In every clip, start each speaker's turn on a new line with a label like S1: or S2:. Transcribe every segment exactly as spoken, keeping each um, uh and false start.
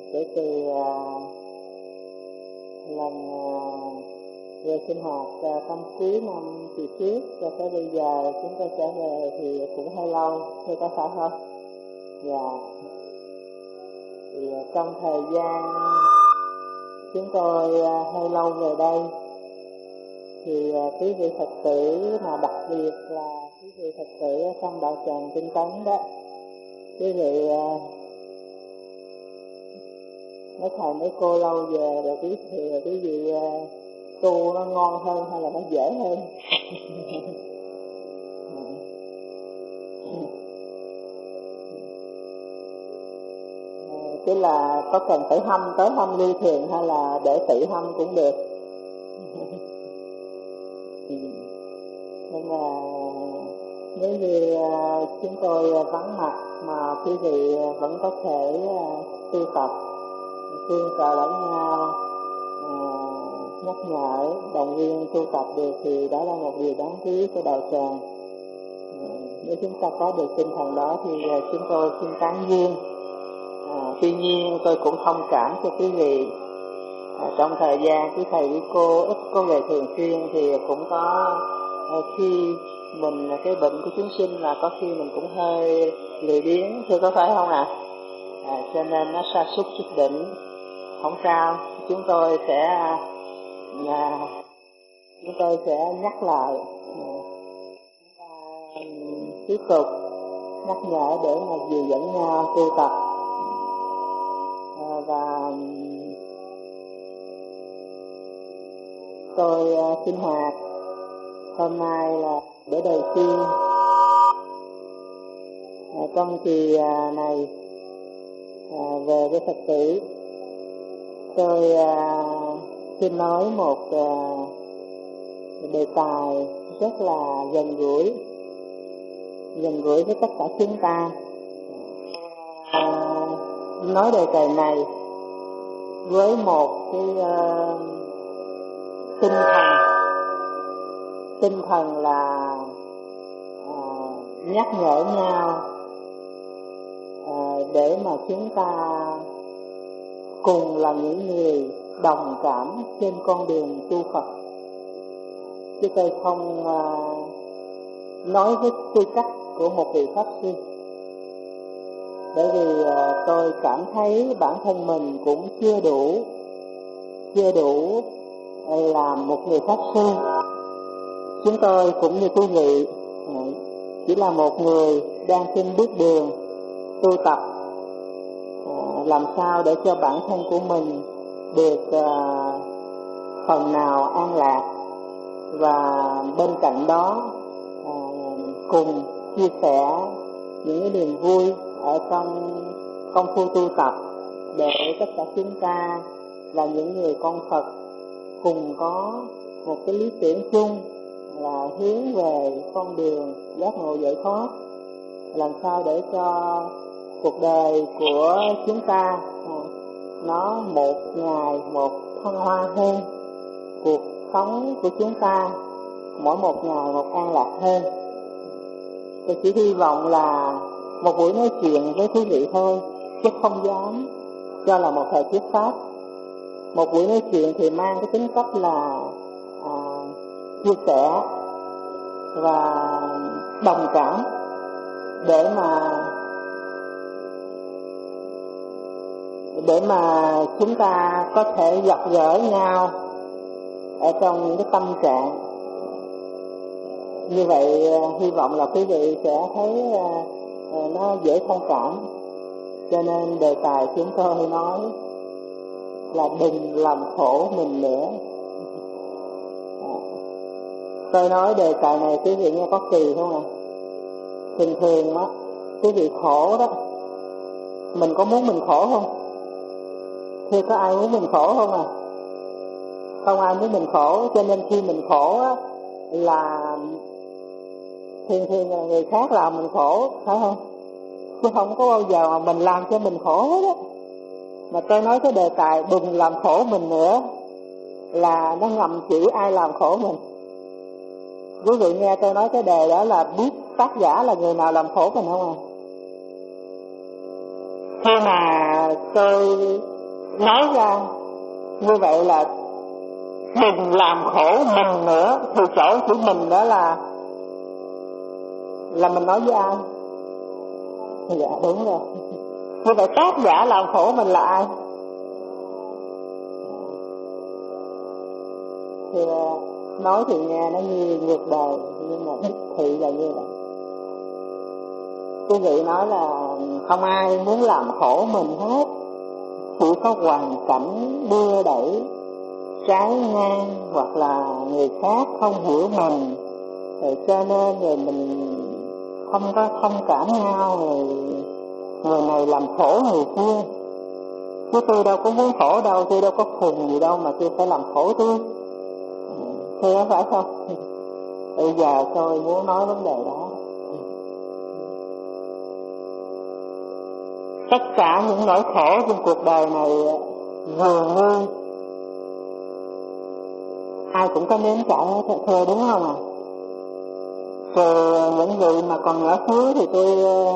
S1: kể từ uh, lần uh, về sinh hoạt uh, năm cuối năm kỳ trước cho tới bây giờ chúng tôi trở về thì cũng hơi lâu, thưa có phải không? Dạ. Thì uh, trong thời gian chúng tôi uh, hơi lâu về đây thì uh, quý vị Phật tử, mà đặc biệt là quý vị Phật tử ở trong đạo tràng Tinh Tấn đó, quý vị uh, mấy thầy mấy cô lâu về rồi biết thì quý vị uh, tu nó ngon hơn hay là nó dễ hơn? Chứ là có cần phải hâm tới hâm lưu thiền hay là để tự hâm cũng được. Nhưng mà nếu như uh, chúng tôi vắng mặt mà quý vị vẫn có thể uh, tu tập, tương trợ lẫn nhau, uh, nhắc nhở, động viên tu tập được thì đó là một điều đáng quý của đạo tràng. Uh, nếu chúng ta có được tinh thần đó thì uh, chúng tôi xin tán dương. Uh, tuy nhiên tôi cũng thông cảm cho quý vị. À, trong thời gian quý thầy quý cô ít có về thường xuyên thì cũng có à, khi mình cái bệnh của chúng sinh là có khi mình cũng hơi lười biếng, thưa có phải không ạ? À? À, cho nên nó sa sút chút đỉnh, không sao, chúng tôi sẽ à, chúng tôi sẽ nhắc lại, à, tiếp tục nhắc nhở để mà dìu dẫn nhau tu tập. À, và tôi uh, sinh hoạt hôm nay là bữa đầu tiên uh, trong kỳ uh, này uh, về với Phật tử. Tôi uh, xin nói một uh, đề tài rất là gần gũi, gần gũi với tất cả chúng ta. Uh, nói đề tài này với một cái uh, tinh thần tinh thần là à, nhắc nhở nhau à, để mà chúng ta cùng là những người đồng cảm trên con đường tu Phật, chứ tôi không à, nói với tư cách của một vị pháp sư, bởi vì à, tôi cảm thấy bản thân mình cũng chưa đủ chưa đủ làm một người pháp sư. Chúng tôi cũng như quý vị chỉ là một người đang trên bước đường tu tập, làm sao để cho bản thân của mình được phần nào an lạc, và bên cạnh đó cùng chia sẻ những cái niềm vui ở trong công phu tu tập, để tất cả chúng ta là những người con Phật cùng có một cái lý tưởng chung là hướng về con đường giác ngộ giải thoát, làm sao để cho cuộc đời của chúng ta nó một ngày một thăng hoa hơn, cuộc sống của chúng ta mỗi một ngày một an lạc hơn. Tôi chỉ hy vọng là một buổi nói chuyện với quý vị thôi, chứ không dám cho là một thời thuyết pháp. Một buổi nói chuyện thì mang cái tính cách là à, chia sẻ và đồng cảm, để mà để mà chúng ta có thể gặp gỡ nhau ở trong những cái tâm trạng như vậy. Hy vọng là quý vị sẽ thấy à, nó dễ thông cảm. Cho nên đề tài chúng tôi nói là đừng làm khổ mình nữa. À, tôi nói đề tài này quý vị nghe có kỳ không ạ? À? Thường thường đó, quý vị khổ đó, mình có muốn mình khổ không? Thì có ai muốn mình khổ không à? Không ai muốn mình khổ, cho nên khi mình khổ á, là thường thường là người khác làm mình khổ, phải không? Chứ không có bao giờ mà mình làm cho mình khổ hết á. Mà tôi nói cái đề tài đừng làm khổ mình nữa là nó ngầm chữ ai làm khổ mình. Quý vị nghe tôi nói cái đề đó là biết tác giả là người nào làm khổ mình không à? Khi mà tôi nói ra như vậy là đừng làm khổ mình nữa, thì chỗ của mình đó là là mình nói với ai? Dạ đúng rồi. Như vậy tác giả làm khổ mình là ai? Thì nói thì nghe nó như ngược đời, nhưng mà đích thị là như vậy. Quý vị nói là không ai muốn làm khổ mình hết, chỉ có hoàn cảnh đưa đẩy trái ngang, hoặc là người khác không hiểu mình, rồi cho nên rồi mình không có thông cảm nhau, rồi người này làm khổ người kia. Chứ tôi đâu có muốn khổ đâu, tôi đâu có khùng gì đâu mà tôi phải làm khổ tôi. Thế đó phải không? Bây giờ tôi muốn nói vấn đề đó. Tất cả những nỗi khổ trong cuộc đời này dường như ai cũng có nếm trải hết, thưa đúng không ạ? À? Rồi những người mà còn nhỏ xíu thì tôi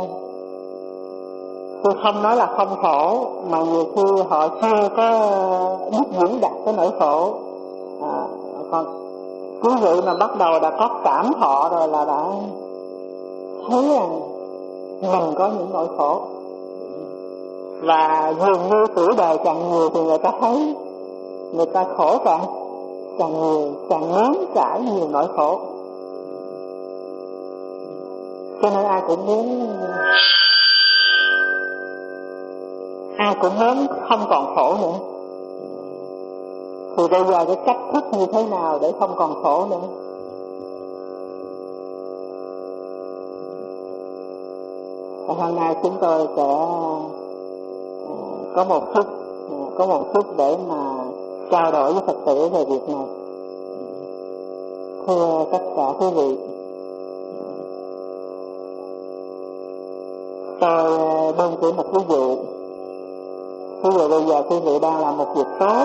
S1: tôi không nói là không khổ, mà nhiều khi họ chưa có biết diễn đạt cái nỗi khổ. À, còn quý vị mà bắt đầu đã có cảm thọ rồi là đã thấy rằng mình có những nỗi khổ. Và dường như tuổi đời càng nhiều thì người ta thấy người ta khổ càng càng nhiều, càng nếm trải nhiều nỗi khổ. Cho nên ai cũng muốn ai cũng muốn không còn khổ nữa. Thì bây giờ cái cách thức như thế nào để không còn khổ nữa? Và hôm nay chúng tôi sẽ có một phút có một phút để mà trao đổi với Phật tử về việc này. Thưa tất cả quý vị, tôi đơn cử một ví dụ. Ví dụ bây giờ quý vị đang làm một việc tốt,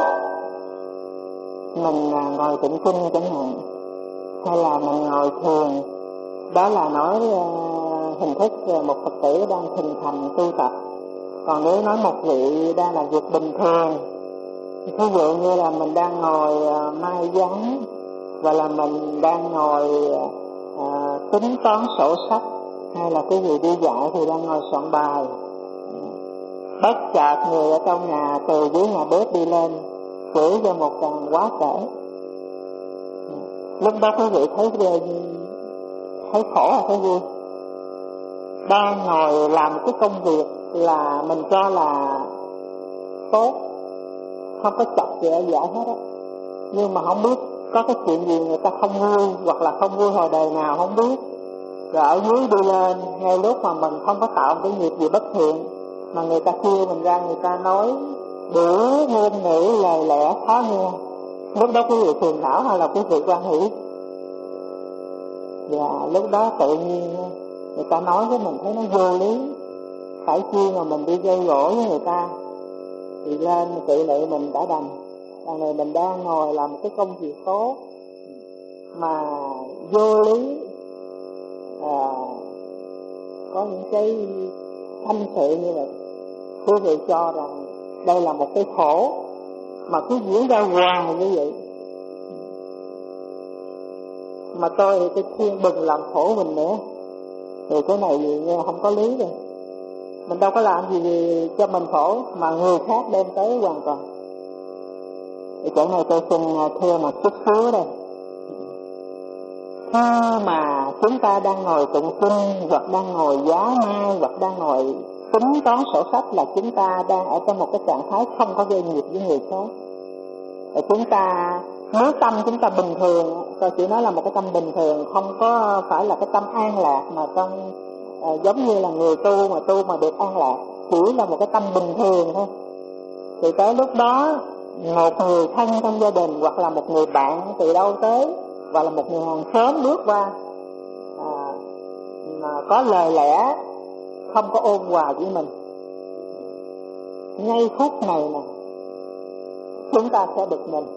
S1: mình ngồi tụng kinh chẳng hạn, hay là mình ngồi thiền, đó là nói uh, hình thức một Phật tử đang hình thành tu tập. Còn nếu nói một vị đang làm việc bình thường, ví dụ như là mình đang ngồi uh, mai gián, và là mình đang ngồi uh, tính toán sổ sách, hay là quý vị đi dạy thì đang ngồi soạn bài, bất chợt người ở trong nhà từ dưới nhà bếp đi lên chửi cho một tràng quá trễ. Lúc đó quý vị thấy thấy khổ hay thấy vui? Đang ngồi làm cái công việc là mình cho là tốt, không có chọc gì ở giải hết á, nhưng mà không biết có cái chuyện gì người ta không vui, hoặc là không vui hồi đời nào không biết, rồi ở dưới đi lên ngay lúc mà mình không có tạo cái nghiệp gì bất thiện, mà người ta kêu mình ra, người ta nói đủ ngôn ngữ lời lẽ khó nghe. Lúc đó quý vị phiền não hay là quý vị quan hỷ? Và lúc đó tự nhiên người ta nói với mình thấy nó vô lý, phải chi mà mình đi gây gỗ với người ta, thì lên tự lệ mình đã đành. Đằng này mình đang ngồi làm một cái công việc tốt mà vô lý, à, có những cái thanh sự như vậy. Quý vị cho rằng đây là một cái khổ mà cứ diễn ra hoài như vậy. Mà tôi thì tôi khuyên đừng làm khổ mình nữa. Thì cái này gì nghe không có lý rồi. Mình đâu có làm gì, gì cho mình khổ mà người khác đem tới hoàn toàn. Thì chỗ này tôi xin thưa một chút xíu đây. Khi mà chúng ta đang ngồi tụng kinh, hoặc đang ngồi giá mai, hoặc đang ngồi tính toán sổ sách, là chúng ta đang ở trong một cái trạng thái không có gây nghiệp với người khác. Và chúng ta, nếu tâm chúng ta bình thường, tôi chỉ nói là một cái tâm bình thường, không có phải là cái tâm an lạc, mà trong uh, giống như là người tu mà tu mà được an lạc, chỉ là một cái tâm bình thường thôi. Thì tới lúc đó một người thân trong gia đình, hoặc là một người bạn từ đâu tới, và là một người hàng xóm bước qua, à, mà có lời lẽ không có ôn hòa với mình, ngay phút này nè chúng ta sẽ bực mình.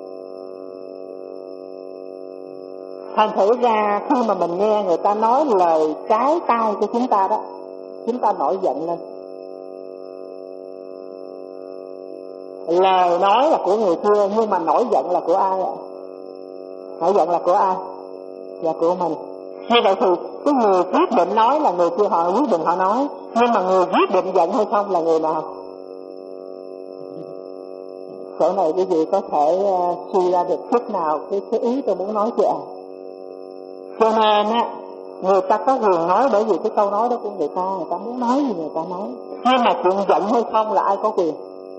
S1: Thành thử ra khi mà mình nghe người ta nói lời trái tai của chúng ta đó, chúng ta nổi giận lên. Lời nói là của người kia, nhưng mà nổi giận là của ai ạ? Nổi giận là của ai? Là của mình. Như vậy thì cái người quyết định nói là người kia họ quyết định họ nói, nhưng mà người quyết định giận hay không là người nào? Chỗ này quý vị có thể uh, suy ra được chút nào cái, cái ý tôi muốn nói chưa ạ? Cho nên á, người ta có quyền nói bởi vì cái câu nói đó của người ta, người ta muốn nói gì người ta nói. Nhưng mà chuyện giận hay không là ai có quyền?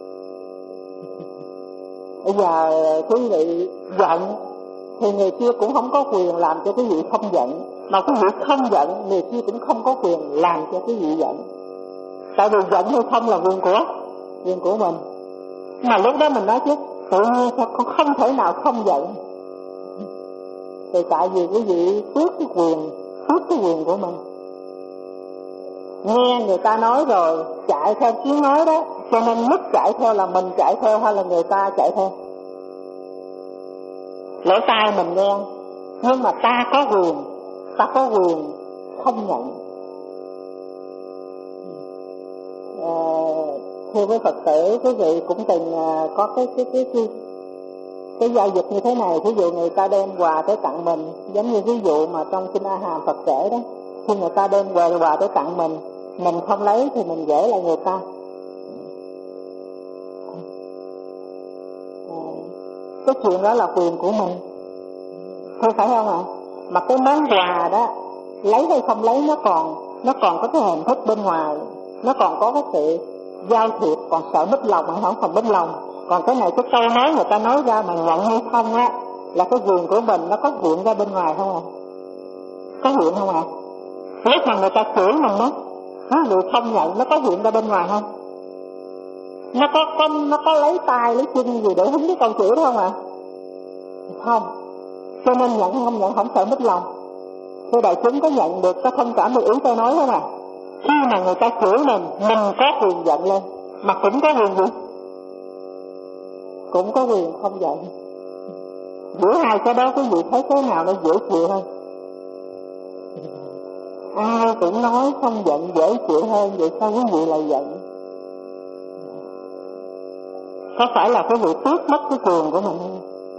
S1: Bây giờ quý vị giận thì người kia cũng không có quyền làm cho quý vị không giận, mà quý vị không giận người kia cũng không có quyền làm cho quý vị giận. Tại vì giận hay không là quyền của quyền của mình. Mà lúc đó mình nói chứ tự nhiên con không thể nào không giận, thì tại vì quý vị tước cái quyền tước cái quyền của mình. Nghe người ta nói rồi chạy theo tiếng nói đó, cho nên lúc chạy theo là mình chạy theo hay là người ta chạy theo? Lỗ tai mình nghe, nhưng mà ta có quyền, ta có quyền không nhận. À, thưa với Phật tử, quý vị cũng từng có cái cái cái cái, cái giao dịch như thế này. Ví dụ người ta đem quà tới tặng mình, giống như ví dụ mà trong kinh A Hàm Phật kể đó, khi người ta đem quà quà tới tặng mình, mình không lấy thì mình gửi lại người ta. Cái chuyện đó là quyền của mình, thôi phải không ạ? Mà cái món quà đó lấy hay không lấy nó còn nó còn có cái hình thức bên ngoài, nó còn có cái sự giao thiệp, còn sợ mất lòng hay không còn mất lòng. Còn cái này cái câu nói người ta nói ra mà nhận hay không á là cái quyền của mình, nó có hiện ra bên ngoài không ạ? Có hiện không ạ? Lúc mà người ta chửi mình đó, nó người không nhận, nó có hiện ra bên ngoài không? Nó có, có nó có lấy tay lấy chân gì để hứng cái câu chửi đó không ạ? Không. Cho nên nhận hay không nhận không sợ mất lòng. Thưa đại chúng, có nhận được, có thông cảm được ý tôi nói không ạ? Khi mà người ta chửi mình, mình có quyền giận lên, mà cũng có quyền gì? Cũng có quyền không giận. Giữa hai cái đó quý vị thấy cái nào nó dễ chịu hơn? Ai cũng nói không giận dễ chịu hơn, vậy sao quý vị lại giận? Có phải là quý vị tước mất cái quyền của mình không?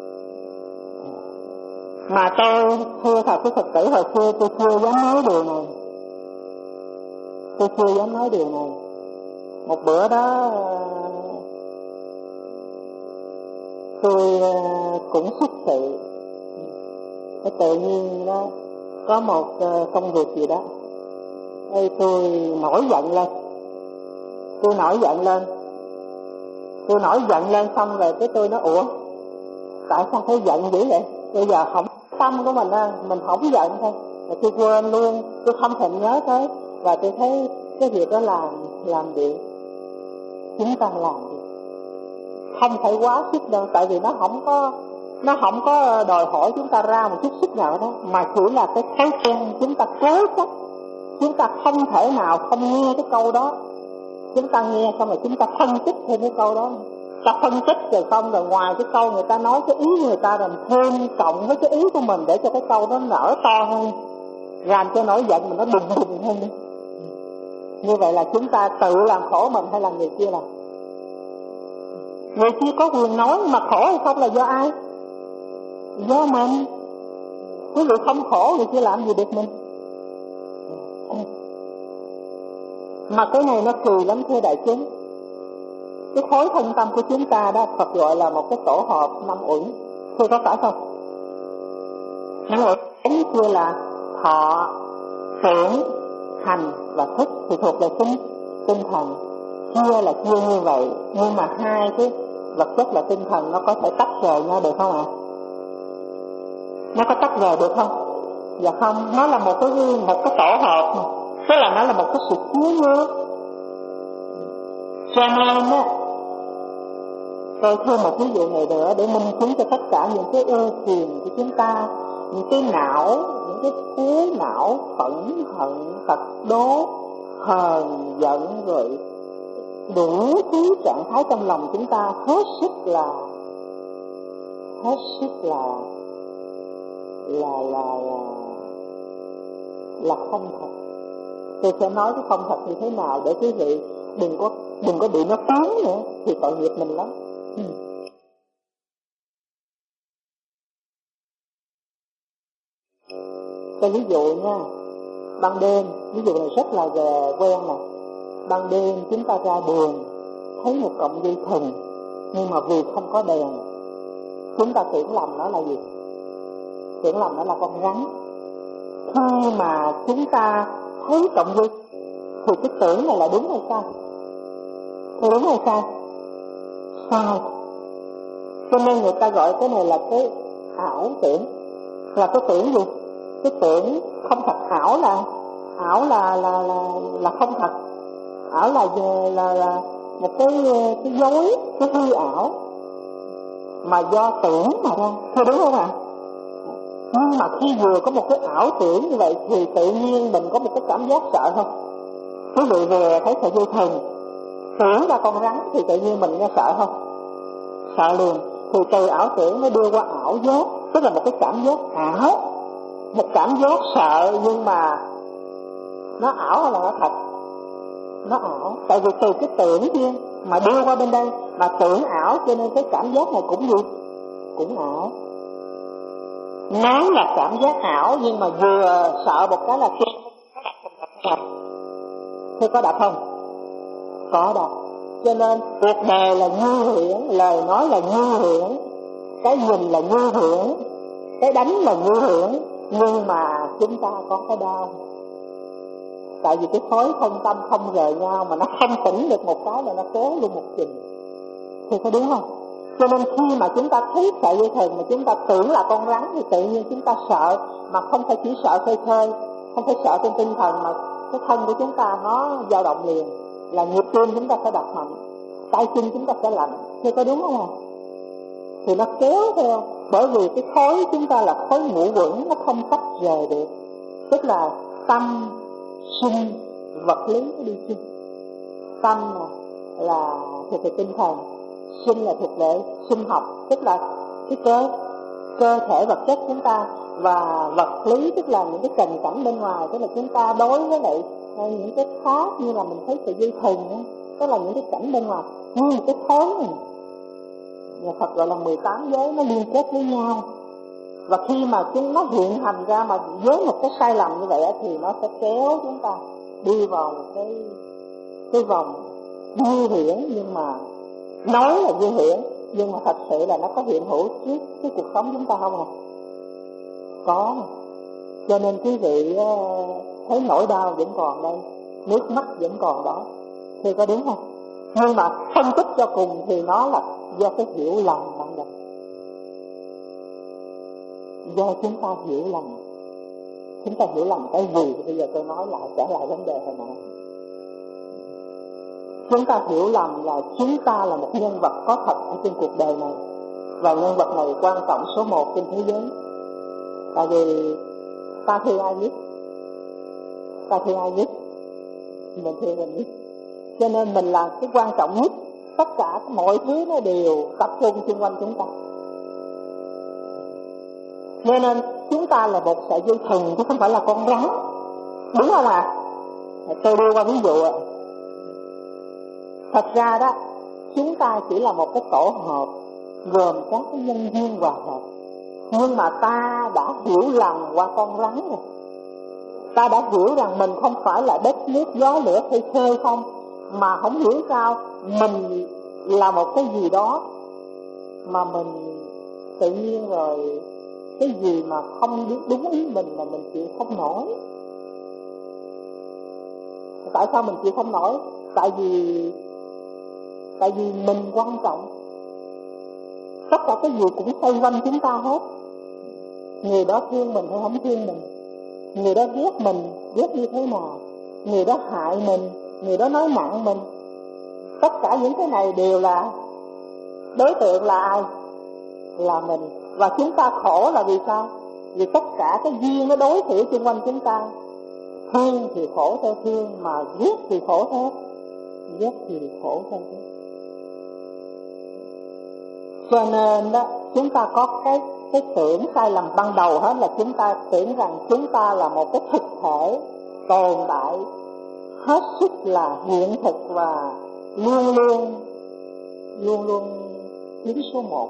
S1: Mà tôi thưa thật với Phật tử, hồi xưa tôi chưa dám nói điều này. Tôi chưa dám nói điều này. Một bữa đó tôi cũng xuất sự, cái tự nhiên đó có một công việc gì đó, Ê, tôi nổi giận lên, tôi nổi giận lên, tôi nổi giận lên xong rồi cái tôi nói ủa, tại sao phải giận dữ vậy? Bây giờ không tâm của mình á, mình không giận thôi, rồi tôi quên luôn, tôi không thèm nhớ tới, và tôi thấy cái việc đó làm làm được, chúng ta làm được, không phải quá sức đâu, tại vì nó không có nó không có đòi hỏi chúng ta ra một chút sức nào đó, mà chỉ là cái thói quen chúng ta cố chấp, chúng ta không thể nào không nghe cái câu đó, chúng ta nghe xong rồi chúng ta phân tích thêm cái câu đó, ta phân tích rồi xong rồi ngoài cái câu người ta nói cái ý người ta rồi thêm cộng với cái ý của mình để cho cái câu đó nở to hơn, làm cho nổi giận mình nó đùng đùng hơn. Như vậy là chúng ta tự làm khổ mình hay là người kia làm? Người kia có quyền nói, mà khổ hay không là do ai? Do mình. Quý vị không khổ người kia làm gì được mình? Mà cái này nó kỳ lắm thưa đại chúng. Cái khối thân tâm của chúng ta đó, Phật gọi là một cái tổ hợp năm uẩn. Thưa có phải không? Năm uẩn kia là thọ, tưởng, hành và thức thì thuộc về tinh, tinh thần. Chia là chia như vậy, nhưng mà hai cái vật chất là tinh thần nó có thể tách rời nhau được không ạ? Nó có tách rời được không? Dạ không, nó là một cái một cái tổ hợp, tức là nó là một cái sự chia nhau. Cho nên á, tôi thêm một ví dụ này nữa để minh chứng cho tất cả những cái ưu phiền của chúng ta, những cái não, những cái khối não phẫn hận, tật đố, hờn giận rồi đủ thứ trạng thái trong lòng chúng ta hết sức là hết sức là là là là, là không thật. Tôi sẽ nói cái không thật như thế nào để quý vị đừng có đừng có bị nó cuốn nữa, thì tội nghiệp mình lắm. Ừ. Cái ví dụ nha, ban đêm, ví dụ này rất là về quen nè. Ban đêm chúng ta ra đường thấy một cọng dây thừng, nhưng mà vì không có đèn, chúng ta tưởng lầm nó là gì? Tưởng lầm nó là con rắn. Khi mà chúng ta thấy cọng dây thì cái tưởng này là đúng hay sai? Thì đúng hay sai? Sai. Cho nên người ta gọi cái này là cái ảo tưởng. Là cái tưởng gì? Cái tưởng không thật. Ảo là ảo là là là là không thật. Ảo là là, là một cái cái dối, cái hư ảo mà do tưởng mà ra. Thôi đúng không ạ? Nhưng mà khi vừa có một cái ảo tưởng như vậy thì tự nhiên mình có một cái cảm giác sợ không? Quý vị về thấy sợi dây thừng, tưởng ra con rắn thì tự nhiên mình nghe sợ không? Sợ liền. Thì từ ảo tưởng nó đưa qua ảo giác, tức là một cái cảm giác ảo, một cảm giác sợ nhưng mà nó ảo hay là nó thật? Nó ảo. Tại vì từ cái tưởng kia mà đưa qua bên đây, mà tưởng ảo cho nên cái cảm giác này cũng gì? Cũng ảo. Nói là cảm giác ảo nhưng mà vừa sợ một cái là kia. Thế có đập không? Có đập. Cho nên cuộc đời là như huyễn, lời nói là như huyễn, cái nhìn là như huyễn, cái đánh là như huyễn, nhưng mà chúng ta có cái đau. Tại vì cái khối thân tâm không rời nhau, mà nó không tỉnh được một cái là nó kéo luôn một chừng. Thì có đúng không? Cho nên khi mà chúng ta thấy sợi dây thừng mà chúng ta tưởng là con rắn thì tự nhiên chúng ta sợ, mà không phải chỉ sợ khơi khơi, không phải sợ trên tinh thần, mà cái thân của chúng ta nó dao động liền, là nhịp tim chúng ta sẽ đập mạnh, tay chân chúng ta sẽ lạnh. Thì có đúng không? Thì nó kéo theo, bởi vì cái khối chúng ta là khối ngũ quẩn, nó không tách rời được. Tức là tâm, sinh, vật lý nó đi chung. Tâm là thuộc về tinh thần, sinh là thuộc về sinh học, tức là cái cơ cơ thể vật chất chúng ta, và vật lý tức là những cái trần cảnh bên ngoài, tức là chúng ta đối với lại những cái khác như là mình thấy sợi dây thừng, tức là những cái cảnh bên ngoài, như một cái khối này. Nhà Phật gọi là mười tám giới nó liên kết với nhau, và khi mà chúng nó hiện hành ra mà với một cái sai lầm như vậy thì nó sẽ kéo chúng ta đi vào một cái cái vòng như huyễn, nhưng mà nói là như huyễn, nhưng mà thật sự là nó có hiện hữu trước cái cuộc sống chúng ta không à? Có. Cho nên quý vị thấy nỗi đau vẫn còn đây, nước mắt vẫn còn đó, thì có đúng không? Nhưng mà phân tích cho cùng thì nó là do cái hiểu lầm ban đầu, do chúng ta hiểu lầm. Chúng ta hiểu lầm cái gì? Bây giờ tôi nói lại, trở lại vấn đề hồi nãy. Chúng ta hiểu lầm là chúng ta là một nhân vật có thật ở trên cuộc đời này, và nhân vật này quan trọng số một trên thế giới. Tại vì ta thương ai nhất? Ta thương ai nhất? Mình thương mình nhất. Cho nên mình là cái quan trọng nhất. Tất cả mọi thứ nó đều tập trung xung quanh chúng ta. Cho nên chúng ta là một sợi dây thừng chứ không phải là con rắn. Đúng không ạ? À? Tôi đưa qua ví dụ ạ. Thật ra đó, chúng ta chỉ là một cái tổ hợp gồm các cái nhân duyên hòa hợp. Nhưng mà ta đã hiểu lầm qua con rắn rồi. Ta đã hiểu rằng mình không phải là đất nước gió lửa khơi khơi không, mà không hiểu sao mình là một cái gì đó mà mình tự nhiên rồi cái gì mà không đúng ý mình mà mình chịu không nổi. Tại sao mình chịu không nổi? Tại vì Tại vì mình quan trọng. Tất cả cái gì cũng xoay quanh chúng ta hết. Người đó thương mình hay không thương mình, người đó ghét mình, ghét như thế nào, người đó hại mình, người đó nói nặng mình. Tất cả những cái này đều là đối tượng là ai? Là mình. Và chúng ta khổ là vì sao? Vì tất cả cái duyên nó đối xử xung quanh chúng ta. Thương thì khổ theo thương, mà ghét thì khổ theo ghét thì khổ theo ghét. Cho nên đó, chúng ta có cái cái tưởng sai lầm ban đầu hết là chúng ta tưởng rằng chúng ta là một cái thực thể tồn tại hết sức là hiện thực và luôn luôn luôn luôn đứng số một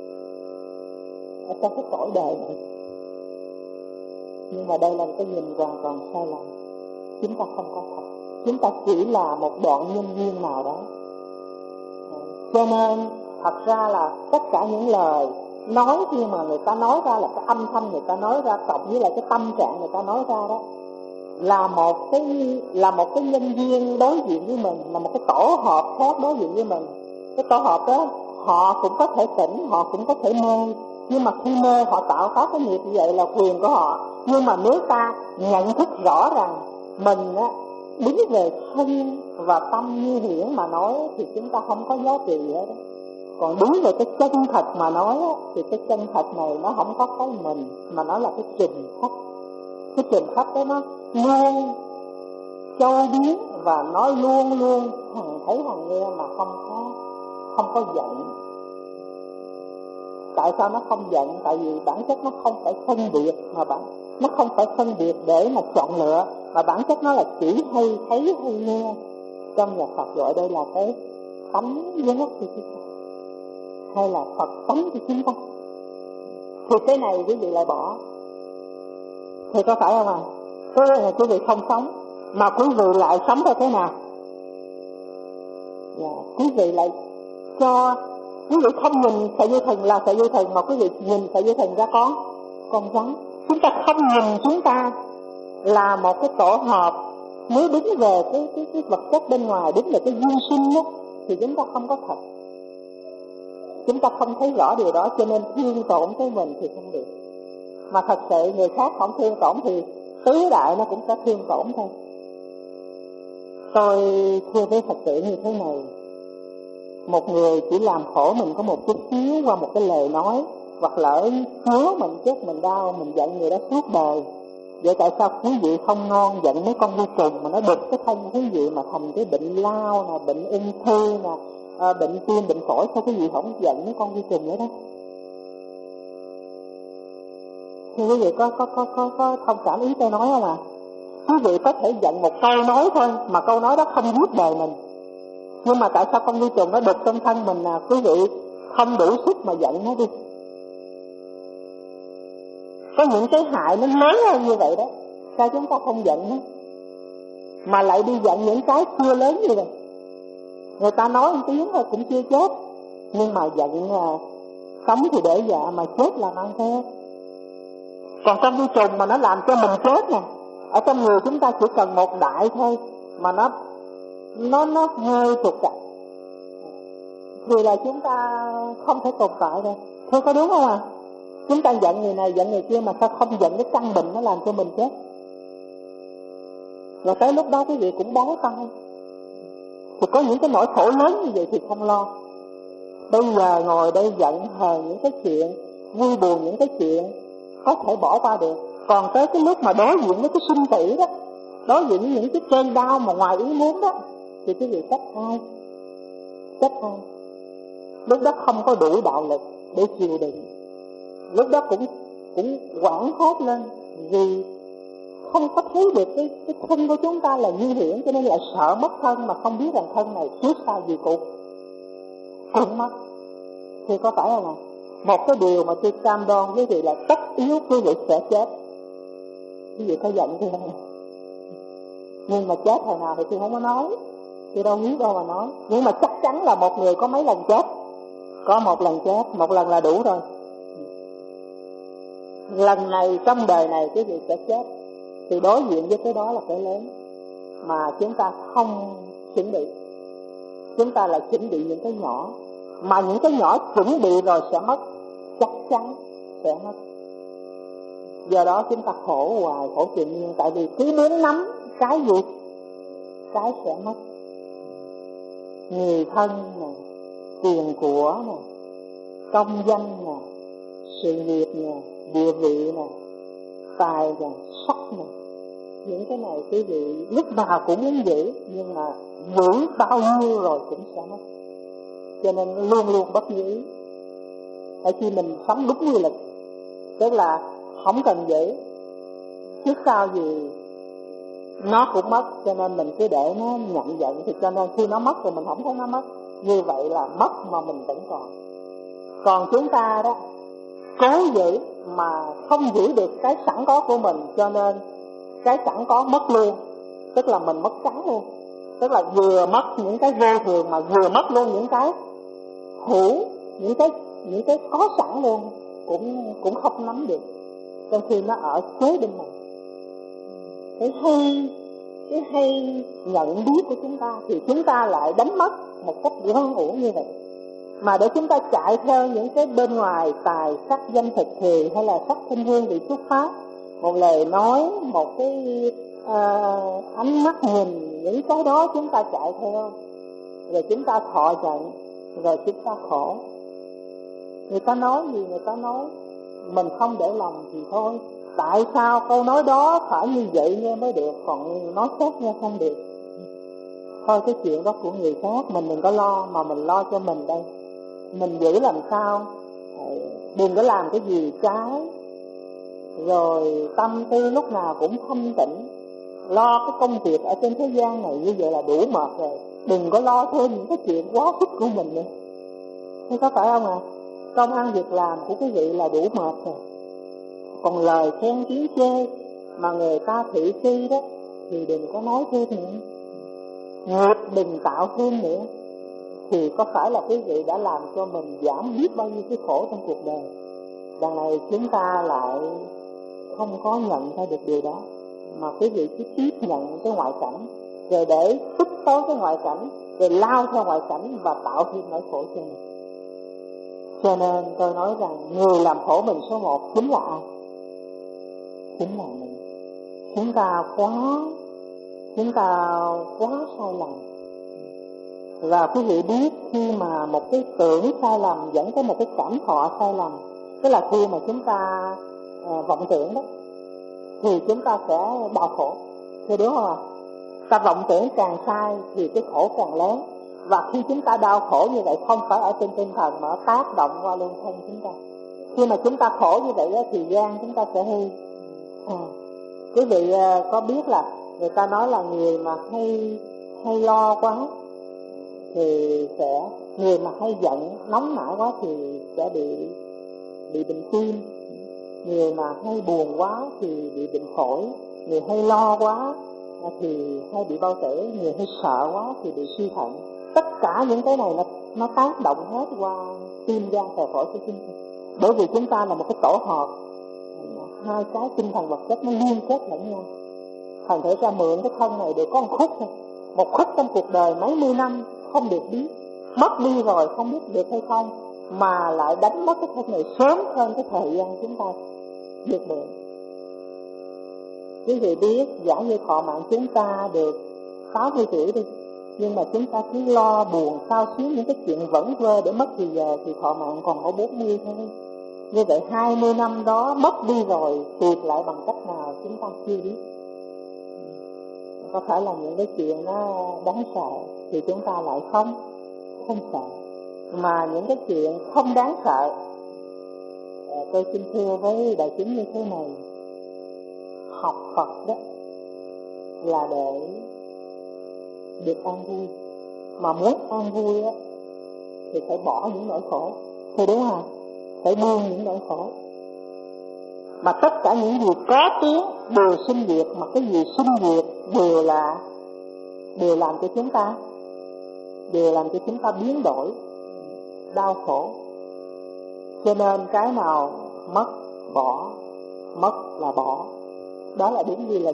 S1: ở trong cái cõi đời này. Nhưng mà đây là cái nhìn hoàn toàn sai lầm. Chúng ta không có thật, chúng ta chỉ là một đoạn nhân duyên nào đó. Cho nên thật ra là tất cả những lời nói khi mà người ta nói ra là cái âm thanh người ta nói ra cộng với lại cái tâm trạng người ta nói ra đó là một cái là một cái nhân duyên đối diện với mình, là một cái tổ hợp khác đối diện với mình. Cái tổ hợp đó họ cũng có thể tỉnh, họ cũng có thể mê, nhưng mà khi mê họ tạo tác cái nghiệp như vậy là quyền của họ. Nhưng mà nếu ta nhận thức rõ rằng mình á đứng về thân và tâm như hiển mà nói thì chúng ta không có giá trị gì hết. Còn đúng về cái chân thật mà nói á, thì cái chân thật này nó không có cái mình, mà nó là cái trình khắp. Cái trình khắp đó nó luôn châu biến và nó luôn luôn hằng thấy hằng nghe mà không có không có giận. Tại sao nó không giận? Tại vì bản chất nó không phải phân biệt, mà bản nó không phải phân biệt để mà chọn lựa, mà bản chất nó là chỉ hay thấy hay nghe. Trong nhà Phật gọi đây là cái tánh giác của chúng ta, hay là Phật tánh của chúng ta. Thì cái này quý vị lại bỏ, thì có phải không ạ? Cái này quý vị không sống, mà quý vị lại sống theo thế nào? Dạ, quý vị lại cho quý vị không nhìn sợi dây thừng là sợi dây thừng, mà quý vị nhìn sợi dây thừng ra con con rắn. Chúng ta không nhìn chúng ta là một cái tổ hợp. Nếu đứng về cái cái cái vật chất bên ngoài, đứng về cái duyên sinh đó, thì chúng ta không có thật. Chúng ta không thấy rõ điều đó, cho nên thương tổn tới mình thì không được. Mà thật sự người khác không thương tổn thì tứ đại nó cũng sẽ thương tổn thôi. Tôi thưa với Phật tử như thế này: một người chỉ làm khổ mình có một chút xíu qua một cái lời nói, hoặc lỡ hứa mình chết mình đau, mình giận người đó suốt đời. Vậy tại sao quý vị không ngon giận mấy con vi trùng mà nó đục cái thân quý vị mà thành cái bệnh lao nè, bệnh ung thư nè, à, bệnh tim, bệnh phổi? Sao quý vị không giận mấy con vi trùng nữa đó? Thì quý vị có có có có có thông cảm ý tôi nói không ạ? À? Quý vị có thể giận một câu nói thôi, mà câu nói đó không giết đời mình. Nhưng mà tại sao con vi trùng nó đục trong thân mình à? Quý vị không đủ sức mà giận nó đi. Có những cái hại nó lớn hơn như vậy đó, sao chúng ta không giận nó, mà lại đi giận những cái chưa lớn như vậy? Người ta nói một tiếng thôi cũng chưa chết, nhưng mà giận à, sống thì để dạ mà chết là mang theo. Còn con vi trùng mà nó làm cho mình chết nè, ở trong người chúng ta chỉ cần một đại thôi mà nó nó nó hơi trục trặc thì là chúng ta không thể tồn tại đâu. Thế có đúng không ạ? À? Chúng ta giận người này giận người kia mà sao không giận cái căn bệnh nó làm cho mình chết? Rồi tới lúc đó quý vị cũng bó tay. Thì có những cái nỗi khổ lớn như vậy thì không lo. Bây giờ ngồi đây giận hờn những cái chuyện, vui buồn những cái chuyện có thể bỏ qua được. Còn tới cái lúc mà đối diện với cái sinh tử đó, đối diện với những cái cơn đau mà ngoài ý muốn đó, thì quý vị trách ai? Trách ai? Lúc đó không có đủ đạo lực để chịu đựng. Lúc đó cũng cũng hoảng hốt lên, vì không có thấy được cái, cái thân của chúng ta là như hiển, cho nên lại sợ mất thân, mà không biết rằng thân này trước sau gì cũng cũng mất. Thì có phải không ạ? Một cái điều mà tôi cam đoan với vị là tất yếu quý vị sẽ chết. Quý vị có giận tôi không? Nhưng mà chết hồi nào thì tôi không có nói, tôi đâu biết đâu mà nói. Nhưng mà chắc chắn là một người có mấy lần chết. Có một lần chết, một lần là đủ rồi. Lần này trong đời này quý vị sẽ chết, thì đối diện với cái đó là cái lớn mà chúng ta không chuẩn bị. Chúng ta lại chuẩn bị những cái nhỏ, mà những cái nhỏ chuẩn bị rồi sẽ mất, chắc chắn sẽ mất. Do đó chúng ta khổ hoài, khổ chuyện nhiên, tại vì cứ muốn nắm cái gì cái sẽ mất. Người thân nè, tiền của nè, công danh nè, sự nghiệp nè, địa vị nè, tài nè, sắc nè, những cái này quý vị lúc nào cũng muốn giữ, nhưng mà giữ bao nhiêu rồi cũng sẽ mất. Cho nên luôn luôn bất như ý. Tại khi mình sống đúng quy luật, tức là không cần giữ, trước sau gì nó cũng mất, cho nên mình cứ để nó nhận giận. Thì cho nên khi nó mất rồi mình không thấy nó mất. Như vậy là mất mà mình vẫn còn. Còn chúng ta đó cố giữ mà không giữ được cái sẵn có của mình, cho nên cái sẵn có mất luôn, tức là mình mất trắng luôn. Tức là vừa mất những cái vô thường mà vừa mất luôn những cái hữu, những cái những cái có sẵn luôn, cũng cũng không nắm được, trong khi nó ở kế bên mình. Cái hay cái hay nhận biết của chúng ta thì chúng ta lại đánh mất một cách hoang uổng như vậy. Mà để chúng ta chạy theo những cái bên ngoài tài sắc danh thực thì hay là sắc thanh hương vị xuất phát, một lời nói, một cái uh, ánh mắt nhìn, những cái đó chúng ta chạy theo, rồi chúng ta thọ nhận, rồi chúng ta khổ. Người ta nói gì người ta nói, mình không để lòng thì thôi. Tại sao câu nói đó phải như vậy nghe mới được, còn nói khác nghe không được? Thôi cái chuyện đó của người khác, mình đừng có lo, mà mình lo cho mình đây. Mình giữ làm sao đừng có làm cái gì trái, rồi tâm tư lúc nào cũng thanh tịnh, lo cái công việc ở trên thế gian này như vậy là đủ mệt rồi. Đừng có lo thêm những cái chuyện quá sức của mình nữa. Thế có phải không ạ? À? Công ăn việc làm của quý vị là đủ mệt rồi, còn lời khen tiếng chê mà người ta thị phi đó thì đừng có nói thêm nữa, nghiệp đừng tạo thêm nữa. Thì có phải là quý vị đã làm cho mình giảm biết bao nhiêu cái khổ trong cuộc đời. Đằng này chúng ta lại không có nhận ra được điều đó, mà quý vị cứ tiếp nhận cái ngoại cảnh, rồi để tích tối cái ngoại cảnh, rồi lao theo ngoại cảnh và tạo thêm nỗi khổ cho mình. Cho nên tôi nói rằng người làm khổ mình số một chính là ai? Chính là mình. Chúng ta quá Chúng ta quá sai lầm. Và quý vị biết, khi mà một cái tưởng sai lầm dẫn tới một cái cảm thọ sai lầm, tức là khi mà chúng ta à, vọng tưởng đó, thì chúng ta sẽ đau khổ. Thế đúng không ạ? Ta vọng tưởng càng sai thì cái khổ càng lớn. Và khi chúng ta đau khổ như vậy không phải ở trên tinh thần mà tác động qua lương thân chúng ta. Khi mà chúng ta khổ như vậy thì gan chúng ta sẽ hư. À, quý vị có biết là người ta nói là người mà hay hay lo quá thì sẽ, người mà hay giận nóng nảy quá thì sẽ bị bị bệnh tim, người mà hay buồn quá thì bị bệnh phổi, người hay lo quá thì hay bị bao tử, người hay sợ quá thì bị suy thận. Tất cả những cái này nó nó tác động hết qua tim gan phèo phổi của chúng ta, bởi vì chúng ta là một cái tổ hợp, hai cái tinh thần vật chất nó liên kết lẫn nhau. Thành thử ra mượn cái thân này để có một khúc thôi, một khúc trong cuộc đời mấy mươi năm không được biết, mất đi rồi không biết được hay không, mà lại đánh mất cái thân này sớm hơn cái thời gian chúng ta được mượn. Quý vị biết, giả như thọ mạng chúng ta được sáu mươi tuổi đi, nhưng mà chúng ta cứ lo buồn sao xuyến những cái chuyện vẩn vơ để mất thì giờ thì thọ mạng còn có bốn mươi thôi. Như vậy hai mươi năm đó mất đi rồi, tìm lại bằng cách nào chúng ta chưa biết. Có phải là những cái chuyện nó đáng sợ thì chúng ta lại không không sợ, mà những cái chuyện không đáng sợ, tôi xin thưa với đại chúng như thế này: học Phật đó là để được an vui, mà muốn an vui á thì phải bỏ những nỗi khổ, thì đúng không? Phải buông những nỗi khổ. Mà tất cả những gì có tiếng đều sinh diệt, mà cái gì sinh diệt đều là đều làm cho chúng ta đều làm cho chúng ta biến đổi, đau khổ. Cho nên cái nào mất bỏ, mất là bỏ, đó là đúng như là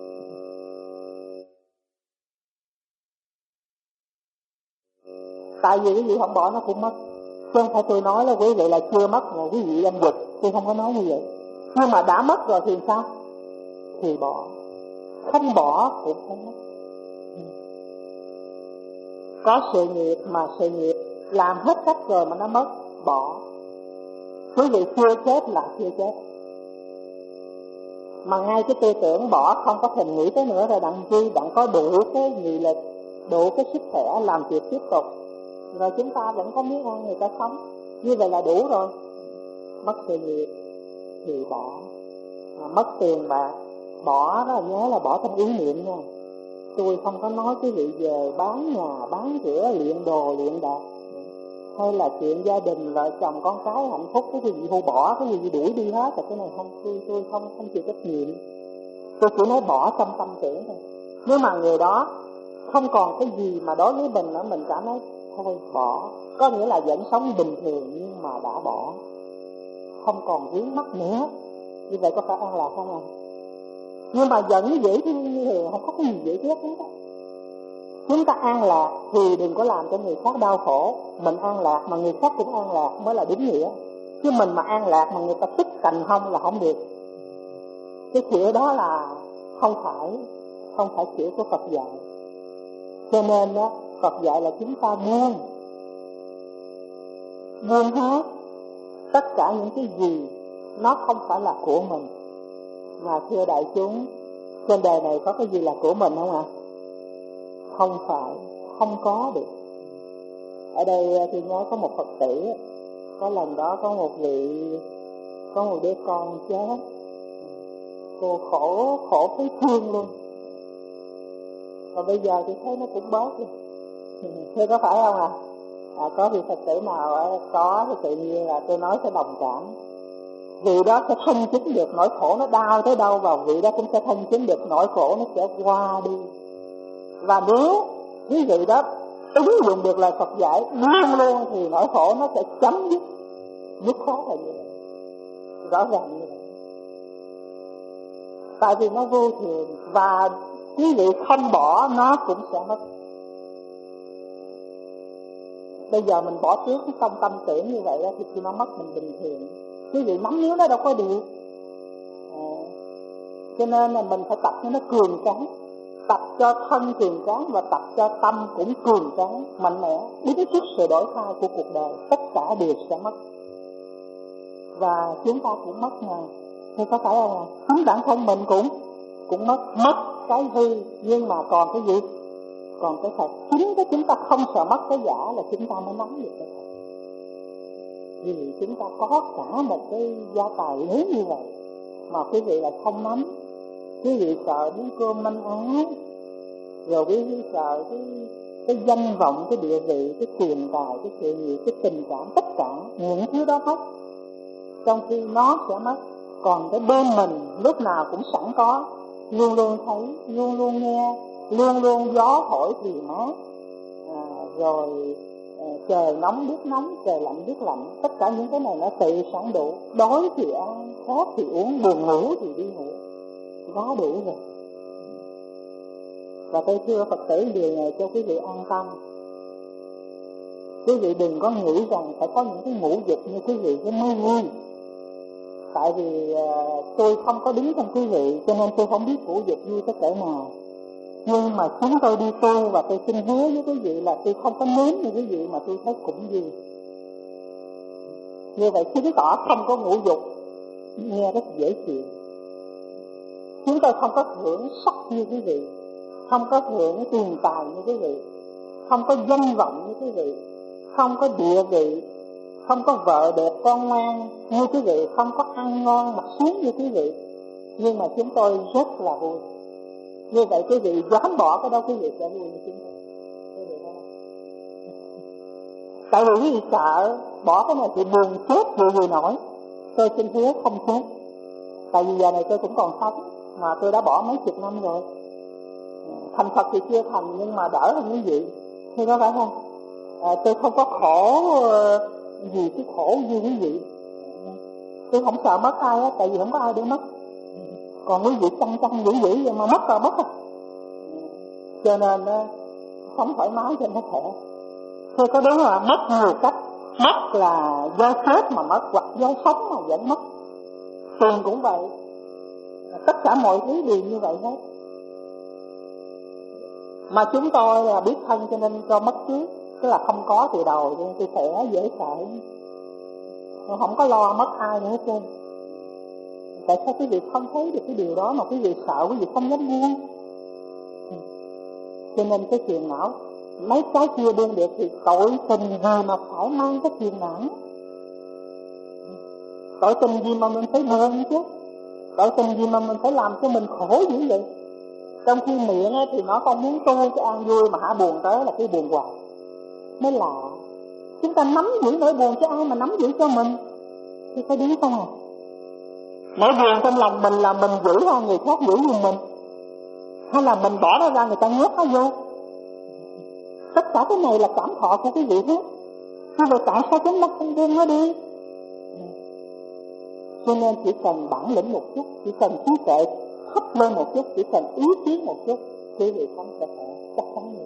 S1: tại vì cái gì không bỏ nó cũng mất. Chứ không phải tôi nói là quý vị là chưa mất mà quý vị âm dục, tôi không có nói như vậy. Nhưng mà đã mất rồi thì sao? Thì bỏ, không bỏ cũng không mất. Có sự nghiệp mà sự nghiệp làm hết cách rồi mà nó mất, bỏ. Quý vị chưa chết là chưa chết, mà ngay cái tư tưởng bỏ không có thèm nghĩ tới nữa rồi, đặng chi đặng có đủ cái nghị lực, đủ cái sức khỏe làm việc tiếp tục, rồi chúng ta vẫn có miếng ăn người ta sống, như vậy là đủ rồi. Mất sự nghiệp thì bỏ, mà mất tiền bạc bỏ đó, nhớ là bỏ trong ý niệm nha. Tôi không có nói quý vị về bán nhà bán cửa luyện đồ luyện đạt, hay là chuyện gia đình vợ chồng con cái hạnh phúc, cái gì hô bỏ, cái gì đuổi đi hết, thì cái này không, tôi tôi không không chịu trách nhiệm. Tôi chỉ nói bỏ trong tâm tưởng thôi. Nếu mà người đó không còn cái gì mà đối với mình nữa, mình cảm thấy thôi bỏ, có nghĩa là vẫn sống bình thường nhưng mà đã bỏ, không còn vướng mắc nữa. Như vậy có phải an lạc không ạ? Nhưng mà vẫn dễ thương như thế, không có cái gì dễ ghét hết á. Chúng ta an lạc thì đừng có làm cho người khác đau khổ. Mình an lạc mà người khác cũng an lạc mới là đúng nghĩa. Chứ mình mà an lạc mà người ta tức cành hông là không được. Cái kiểu đó là không phải Không phải kiểu của Phật dạy. Cho nên đó, Phật dạy là chúng ta buông Buông hết tất cả những cái gì nó không phải là của mình. Mà thưa đại chúng, trên đời này có cái gì là của mình không ạ? Không phải, không có được. Ở đây tôi nhớ có một Phật tử, có lần đó có một vị, có một đứa con chết, cô khổ, khổ thấy thương luôn. Và bây giờ tôi thấy nó cũng bớt rồi. Thế có phải không ạ? À? À, có vị Phật tử nào ấy, có thì tự nhiên là tôi nói sẽ đồng cảm. Vị đó sẽ thân chính được nỗi khổ nó đau tới đâu, và vị đó cũng sẽ thân chính được nỗi khổ nó sẽ qua đi. Và nếu quý vị đó ứng dụng được lời Phật dạy luôn luôn thì nỗi khổ nó sẽ chấm dứt. Dứt khoát là như vậy, rõ ràng như vậy. Tại vì nó vô thường, và quý vị không bỏ nó cũng sẽ mất. Bây giờ mình bỏ trước cái công tâm tưởng như vậy thì khi nó mất mình bình thường. Quý vị nắm níu nó đâu có được. À, cho nên là mình phải tập cho nó cường tráng, tập cho thân cường tráng và tập cho tâm cũng cường tráng, mạnh mẽ, đứng trước sự đổi thay của cuộc đời. Tất cả đều sẽ mất, và chúng ta cũng mất mà. Thế có phải không ạ? Chính bản thân mình cũng cũng mất mất cái hư, nhưng mà còn cái gì? Còn cái thật. Chính cái chúng ta không sợ mất cái giả là chúng ta mới nắm được cái thật. Vì chúng ta có cả một cái gia tài lớn như vậy mà quý vị lại không nắm. Quý vị sợ đến cơm manh áo, rồi quý vị sợ cái cái danh vọng, cái địa vị, cái tiền tài, cái sự nghiệp, cái tình cảm, tất cả những thứ đó mất, trong khi nó sẽ mất. Còn cái bên mình lúc nào cũng sẵn có, luôn luôn thấy, luôn luôn nghe, luôn luôn gió thổi thì mát, à, rồi à, trời nóng biết nóng, trời lạnh biết lạnh. Tất cả những cái này nó tự sẵn đủ. Đói thì ăn, khát thì uống, buồn ngủ thì đi ngủ, có đủ rồi. Và tôi thưa Phật tử điều này cho quý vị an tâm. Quý vị đừng có nghĩ rằng phải có những cái ngũ dục như quý vị cái mới vui. Tại vì uh, tôi không có đứng trong quý vị, cho nên tôi không biết ngũ dục vui tới cỡ nào. Nhưng mà chúng tôi đi tu, và tôi xin hứa với quý vị là tôi không có nếm như quý vị mà tôi thấy cũng vui. Như vậy chứng tỏ không có ngũ dục, nghe rất dễ chịu. Chúng tôi không có hưởng sắc như quý vị, không có hưởng tiền tài như quý vị, không có danh vọng như quý vị, không có địa vị, không có vợ đẹp con ngoan như quý vị, không có ăn ngon mặc sướng như quý vị. Nhưng mà chúng tôi rất là vui. Như vậy quý vị dám bỏ cái đó, quý vị sẽ vui như chúng tôi. Tại vì quý vị sợ bỏ cái này thì buồn chết chịu gì nổi. Tôi xin hứa không chết. Tại vì giờ này tôi cũng còn sống, mà tôi đã bỏ mấy chục năm rồi. Thành Phật thì chưa thành, nhưng mà đỡ hơn quý vị. Thế có phải không? À, tôi không có khổ gì cái khổ như quý vị. Tôi không sợ mất ai á, tại vì không có ai để mất. Còn quý vị chăm chăm dữ dữ vậy mà mất rồi mất rồi. Cho nên á, sống thoải mái cho nó khỏe. Thế có đúng là mất nhiều cách. Mất là do chết mà mất, hoặc do sống mà vẫn mất. Tiền cũng vậy. Tất cả mọi thứ đều như vậy hết. Mà chúng tôi là biết thân cho nên cho mất trước. Tức là không có từ đầu, nên tôi khỏe dễ sợ. Tôi không có lo mất ai nữa hết trơn. Tại sao quý vị không thấy được cái điều đó mà quý vị sợ, quý vị không dám buông? Cho nên cái phiền não, mấy cái kia buông được thì tội tình gì mà phải mang cái phiền não? Tội tình gì mà mình phải buông chứ? Tội tình gì mà mình phải làm cho mình khổ dữ vậy? Trong khi miệng thì nó không muốn tu cho an vui, mà hả buồn tới là cái buồn hoài. Mới lạ. Chúng ta nắm giữ nỗi buồn cho ai mà nắm giữ cho mình? Thì có đúng không à? Nỗi buồn trong lòng mình là mình giữ hay người khác giữ giùm mình? Hay là mình bỏ nó ra người ta nhốt nó vô? Tất cả cái này là cảm thọ của quý vị hết. Nhưng mà tại sao chúng nó không buông nó đi? Cho nên chỉ cần bản lĩnh một chút, chỉ cần trí tuệ thấp lên một chút, chỉ cần ý chí một chút, quý vị không sẽ khỏe, chắc chắn rồi.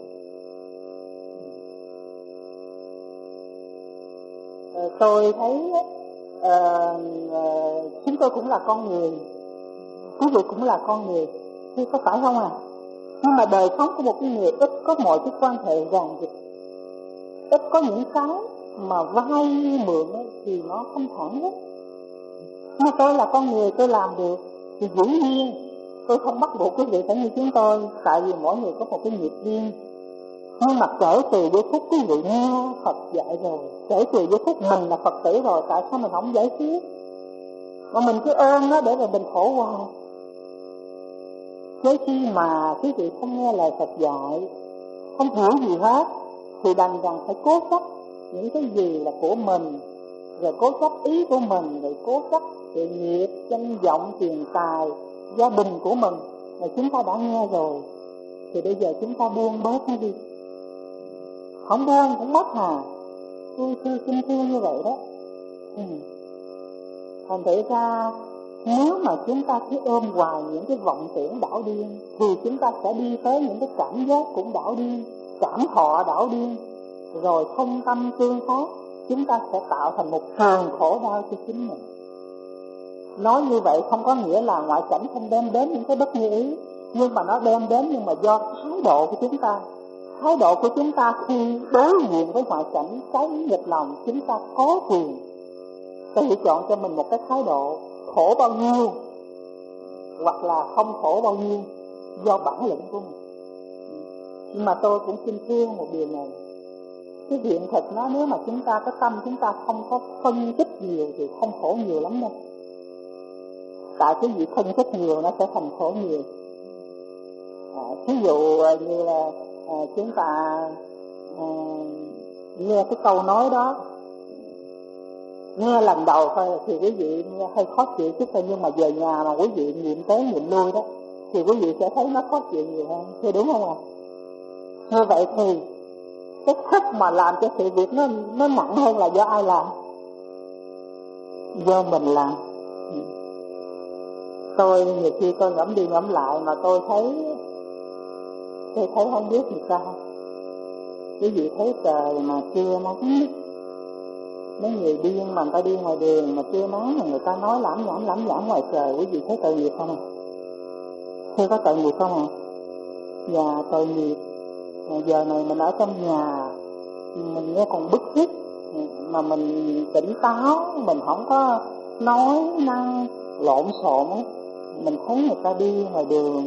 S1: Ờ, tôi thấy uh, uh, chúng tôi cũng là con người, quý vị cũng là con người, thì có phải không à? Nhưng mà đời sống của một cái người ít có mọi cái quan hệ ràng buộc, ít có những cái mà vay mượn ấy, thì nó không thẳng hết. Nhưng tôi là con người, tôi làm được thì dĩ nhiên tôi không bắt buộc quý vị phải như chúng tôi, tại vì mỗi người có một cái nghiệp riêng. Nhưng mà kể từ giây phút quý vị nghe Phật dạy rồi, kể từ giây phút mình là Phật tử rồi, tại sao mình không giải quyết mà mình cứ ơn nó để rồi mình khổ hoài? Với khi mà quý vị không nghe lời Phật dạy, không hiểu gì hết, thì đành rằng phải cố chấp những cái gì là của mình, rồi cố chấp ý của mình, rồi cố chấp sự nghiệp, danh vọng, tiền tài, gia đình của mình. Rồi chúng ta đã nghe rồi, thì bây giờ chúng ta buông bớt nó đi. Không buông cũng mất hà. Tôi tôi xin thưa như vậy đó. Ừ. Thành thử ra nếu mà chúng ta cứ ôm hoài những cái vọng tưởng đảo điên, thì chúng ta sẽ đi tới những cái cảm giác cũng đảo điên, cảm thọ đảo điên, rồi không tâm tương phát, chúng ta sẽ tạo thành một trường khổ đau cho chính mình. Nói như vậy không có nghĩa là ngoại cảnh không đem đến những cái bất như ý, nhưng mà nó đem đến nhưng mà do thái độ của chúng ta. Thái độ của chúng ta khi đối diện với ngoại cảnh trái nghịch lòng, chúng ta có quyền tự chọn cho mình một cái thái độ khổ bao nhiêu hoặc là không khổ bao nhiêu do bản lĩnh của mình. Nhưng mà tôi cũng xin thương một điều này, cái hiện thực nó, nếu mà chúng ta có tâm chúng ta không có phân tích nhiều thì không khổ nhiều lắm đâu. Tại cái gì phân tích nhiều nó sẽ thành khổ nhiều. À, ví dụ như là à, chúng ta à, nghe cái câu nói đó, nghe lần đầu thôi thì quý vị nghe hơi khó chịu chút thôi, nhưng mà về nhà mà quý vị nghiệm tới nghiệm lui đó thì quý vị sẽ thấy nó khó chịu nhiều hơn, thì đúng không ạ? Như vậy thì cái thức mà làm cho sự việc nó nó nặng hơn là do ai làm? Do mình làm. Tôi nhiều khi tôi ngẫm đi ngẫm lại mà tôi thấy tôi thấy không biết gì sao. Quý vị thấy trời mà trưa nắng, mấy người điên mà người ta đi ngoài đường mà trưa nắng mà người ta nói lảm nhảm lảm nhảm ngoài trời, quý vị thấy tội nghiệp không à? Thấy có tội nghiệp không à? Dạ tội nghiệp. Giờ này mình ở trong nhà, mình nghe còn bức xúc, mà mình tỉnh táo, mình không có nói năng lộn xộn, mình thấy người ta đi ngoài đường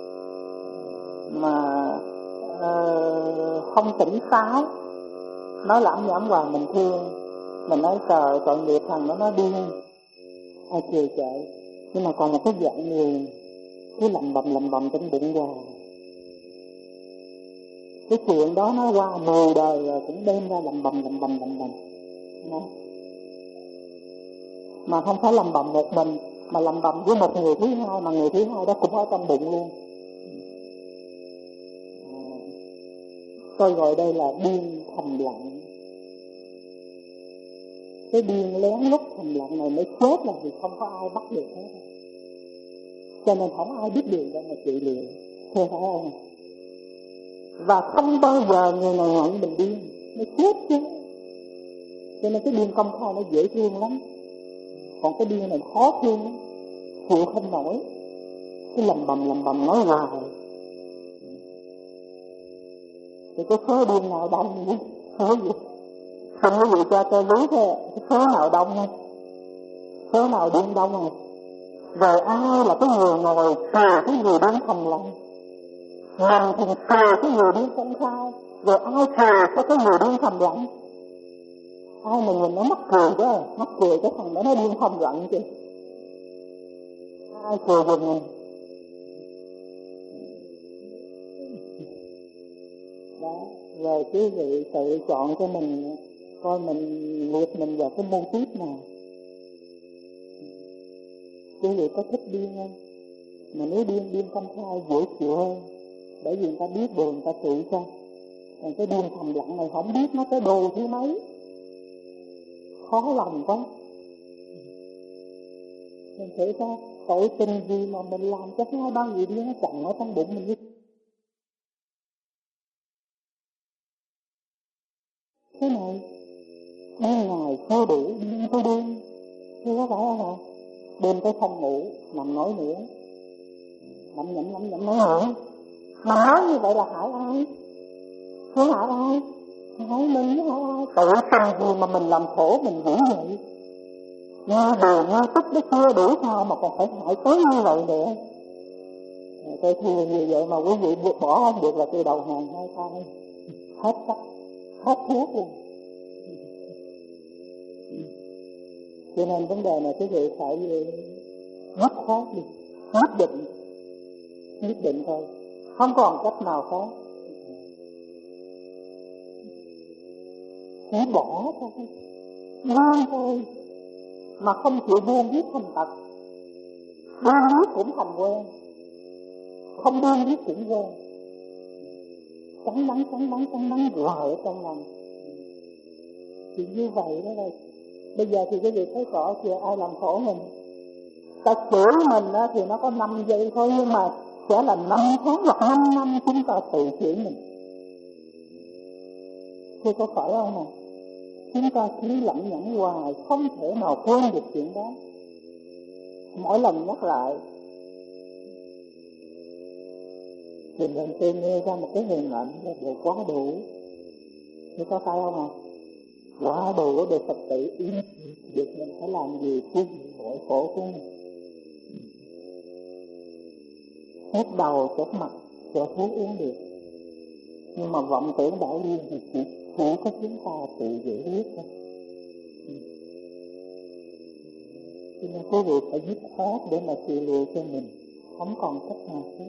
S1: mà uh, không tỉnh táo, nói lảm nhảm hoài, mình thương, mình nói trời tội nghiệp thằng nó nó điên, ai chịu chạy. Nhưng mà còn một cái dạng người cứ lầm bầm lầm bầm trong bụng hoài, cái chuyện đó nó qua mười đời rồi cũng đem ra lầm bầm lầm bầm lầm bầm đó. Mà không phải lầm bầm một mình, mà lầm bầm với một người thứ hai, mà người thứ hai đó cũng ở trong bụng luôn. Tôi gọi đây là điên thầm lặng. Cái điên lén lút thầm lặng này mới chết là vì không có ai bắt được hết, cho nên không ai biết điều đâu mà trị liệu, thưa phải không? Và không bao giờ người nào nhận mình điên, nó chết chứ. Cho nên cái điên công khai nó dễ thương lắm, còn cái điên này khó thương lắm, chịu không nổi, cái lầm bầm lầm bầm nói hoài. Thì cái số điên nào đông nhỉ? Số gì? Không có gì cho tôi biết thôi, cái số nào đông không? Số nào điên đông không? Rồi ai là cái người ngồi chờ cái người điên thầm lặng? Mình thì chờ cái người điên công khai, rồi ai chờ có cái người điên thầm lặng? Ai mà nhìn nó mắc cười đó, mắc cười cái thằng đó nó điên thầm lặng chứ. Ai cười giùm mình? Đó, rồi quý vị tự chọn cho mình coi mình liệt mình vào cái mô típ nào. Quý vị có thích điên không? Mà nếu điên, điên công khai dễ chịu hơn, bởi vì người ta biết đường người ta trị cho. Còn cái điên thầm lặng này không biết nó tới đồ thứ mấy, khó lòng quá. Mình thấy ra tội tình gì mà mình làm cho hai bao gì điên nó chặn ở trong bụng mình. Thế này mấy ngày sơ đủ điên tôi điên, chưa có phải không ạ? Đêm tới không ngủ, nằm nói nữa, nằm nhậm nằm nhậm nói nữa. Mà nói như vậy là hại ai? Không hại ai? Hại mình, hại ai? Tội tình gì mà mình làm khổ mình hữu vậy? Nghe buồn nghe tức nó chưa đủ sao mà còn phải hại tới như vậy nữa. Tôi thua như vậy mà quý vị vượt bỏ không được là tôi đầu hàng hai tay, hết cách, hết thuốc luôn. Cho nên vấn đề này quý vị phải nhất khoát đi, nhất định, nhất định thôi, không còn cách nào khác. Chỉ bỏ thôi, buông thôi, mà không chịu buông viết thành tật. Buông viết cũng thành quen, không buông viết cũng quen. Cắn đắng, cắn đắng, cắn đắng rồi ở trong lòng. Thì như vậy đó là bây giờ thì quý vị thấy rõ chưa, ai làm khổ mình. Ta chửi mình á, thì nó có năm giây thôi, nhưng mà sẽ là năm tháng hoặc năm năm chúng ta tự chửi mình. Thế có phải không nào? Chúng ta cứ lẩm nhẩm hoài, không thể nào quên được chuyện đó. Mỗi lần nhắc lại thì mình tự nghe ra một cái hình ảnh là điều quá đủ. Thế có phải không nào? Quá đủ để Phật tử ý được mình phải làm gì chứ mỗi khổ của mình. Hết đầu chốt mặt cho thuốc uống được. Nhưng mà vọng tưởng bảo liên thì chỉ, chỉ có chúng ta tự giải quyết thôi. Cho nên quý vị phải dứt khoát để mà trị liệu cho mình, không còn cách nào khác.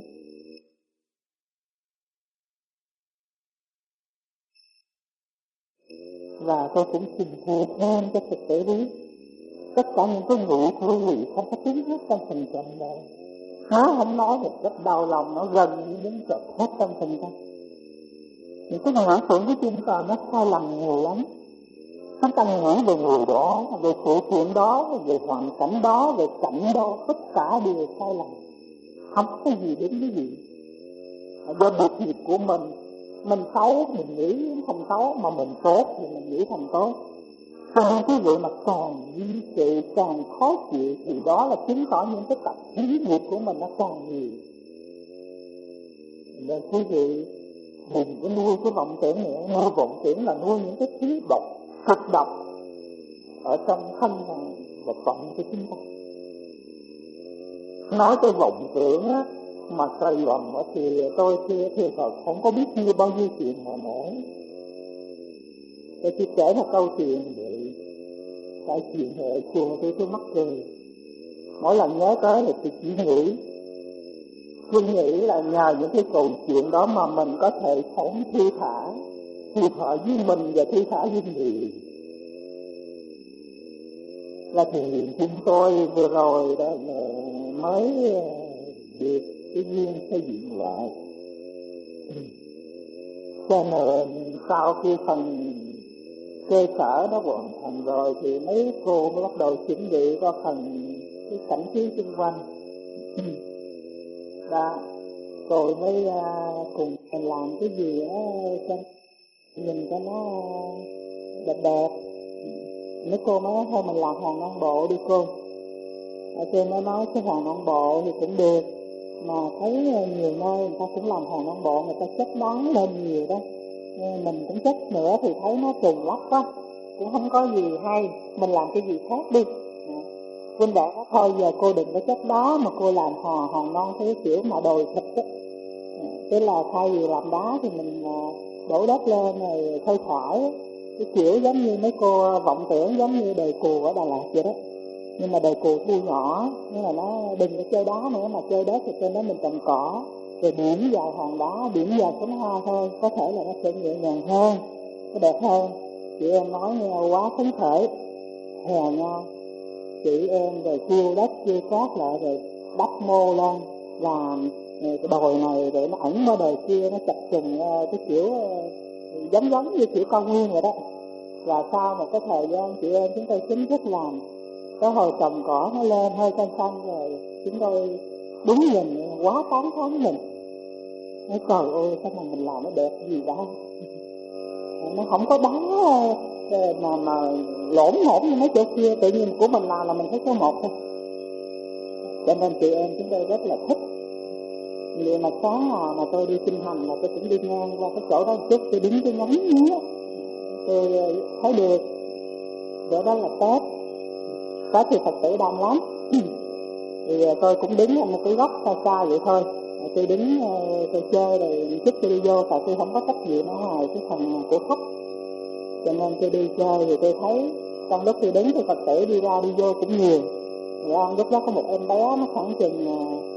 S1: Và tôi cũng xin thưa thêm cho Phật tử biết, tất cả những cái ngữ của quý vị không có tiếng hết trong phần trận đâu. Nó không nói một cách đau lòng, nó gần như đến chật hết trong phần trận. Những cái ngữ tưởng của chúng ta nó sai lầm nhiều lắm. Chúng ta nghĩ về người đó, về sự kiện đó, về hoàn cảnh đó, về cảnh đó, tất cả đều sai lầm. Không có gì đến cái gì. Do được nghiệp của mình, mình xấu mình nghĩ thành xấu, mà mình tốt thì mình nghĩ thành tốt. Cho nên cái vị mà càng nghiêm trị, càng khó chịu thì đó là chứng tỏ những cái tập khí nghiệp của mình nó càng nhiều. Nên quý vị đừng có nuôi cái vọng tưởng nữa. Nuôi vọng tưởng là nuôi những cái thứ độc, cực độc ở trong thân và phận của chúng ta. Nói cái vọng tưởng á, mà sai lầm thì tôi thì, thì không có biết như bao nhiêu chuyện mà nói. Tôi chỉ kể một câu chuyện vậy. Cái chuyện ở chùa tôi tôi mắc cười. Mỗi lần nhớ tới thì tôi chỉ nghĩ tôi nghĩ là nhờ những cái câu chuyện đó mà mình có thể sống thư thả, thư thả với mình và thư thả với người. Là thiền viện chúng tôi vừa rồi đó mới được cái duyên xây dựng lại. Cho nên sau khi phần cơ sở nó hoàn thành rồi thì mấy cô mới bắt đầu chuẩn bị có phần cái cảnh trí xung quanh. Đó, rồi mới uh, cùng mình làm cái gì đó cho nhìn cho nó đẹp đẹp. Mấy cô mới nói thôi mình làm hàng non bộ đi cô. Ở trên nó nói cái hàng non bộ thì cũng được, mà thấy nhiều nơi người ta cũng làm hàng non bộ, người ta chất đá lên nhiều đó, nhưng mình cũng chất nữa thì thấy nó trùng lắc quá, cũng không có gì hay, mình làm cái gì khác đi. Vinh Đại nói thôi giờ cô đừng có chất đó mà cô làm hò hòn non theo kiểu mà đồi thịt á. Tức là thay vì làm đá thì mình đổ đất lên rồi thôi thoải, cái kiểu giống như mấy cô vọng tưởng giống như đời cù ở Đà Lạt vậy đó. Nhưng mà đời cù thu nhỏ, nghĩa là nó đừng có chơi đá nữa mà chơi đất thì trên đó mình trồng cỏ, rồi điểm vào hòn đá, điểm vào cánh hoa thôi, có thể là nó sẽ nhẹ nhàng hơn, nó đẹp hơn. chị em nói nghe quá phấn khởi, hè nhau chị em rồi kêu đất kêu cát lại rồi đắp mô lên làm cái đồi này để nó ẩn qua đồi kia, nó chập trùng cái kiểu giống giống như kiểu cao nguyên vậy đó. Và sau một cái thời gian chị em chúng tôi chính thức làm, cái hồi trồng cỏ nó lên hơi xanh xanh rồi chúng tôi đúng nhìn quá tán thán mình, nói trời ơi sao mà mình làm nó đẹp gì đó, nó không có đá mà mà lổn ngổn như mấy chỗ kia, tự nhiên của mình làm là mình thấy có một thôi. Cho nên chị em chúng tôi rất là thích. Vì mà sáng nào mà tôi đi kinh hành là tôi cũng đi ngang qua cái chỗ đó chút, tôi đứng cái ngắm mía, tôi thấy được chỗ đó là Tết. Tết thì Phật tử đông lắm. Thì tôi cũng đứng ở một cái góc xa xa vậy thôi, tôi đứng tôi chơi rồi chút tôi đi vô, tại tôi không có trách nhiệm ở ngoài cái phần của khách, cho nên tôi đi chơi thì tôi thấy trong lúc tôi đứng thì Phật tử đi ra đi vô cũng nhiều. Rồi lúc đó có một em bé nó khoảng chừng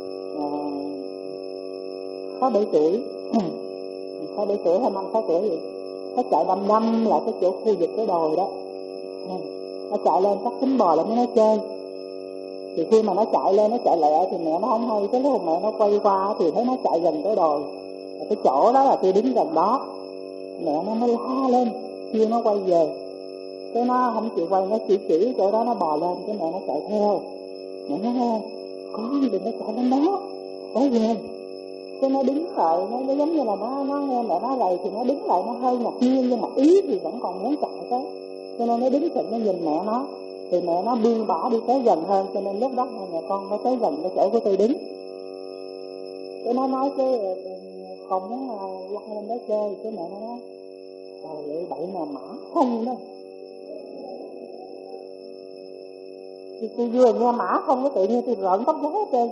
S1: sáu bảy tuổi, sáu bảy tuổi hay năm sáu tuổi vậy, nó chạy đâm đâm lại cái chỗ khu vực cái đồi đó, nó chạy lên chắc tính bò lại mới nó chơi. Thì khi mà nó chạy lên, nó chạy lẹ thì mẹ nó không hay, cái lúc mẹ nó quay qua thì thấy nó chạy gần tới đồi, cái chỗ đó là tôi đứng gần đó, mẹ nó mới la lên kêu nó quay về, cái nó không chịu quay, nó chỉ chỉ chỗ đó nó bò lên, cái mẹ nó chạy theo, mẹ nó nói con đừng có chạy lên đó, quay về. Cái nó đứng lại, nó, nó giống như là nó nó nghe mẹ nó rầy thì nó đứng lại, nó hơi ngạc nhiên nhưng mà ý thì vẫn còn muốn chạy tới, cho nên nó đứng chừng nó nhìn mẹ nó, thì mẹ nó biên bả đi tới gần hơn, cho nên lúc đó mẹ con nó tới gần cái chỗ của tôi đứng. Cái nó nói cái con muốn lăn lên đó chơi, cái mẹ nó nói trời ơi bậy mà mã không đó. Thì tôi vừa nghe mã không cái tự nhiên tôi rợn tóc gáy hết trơn.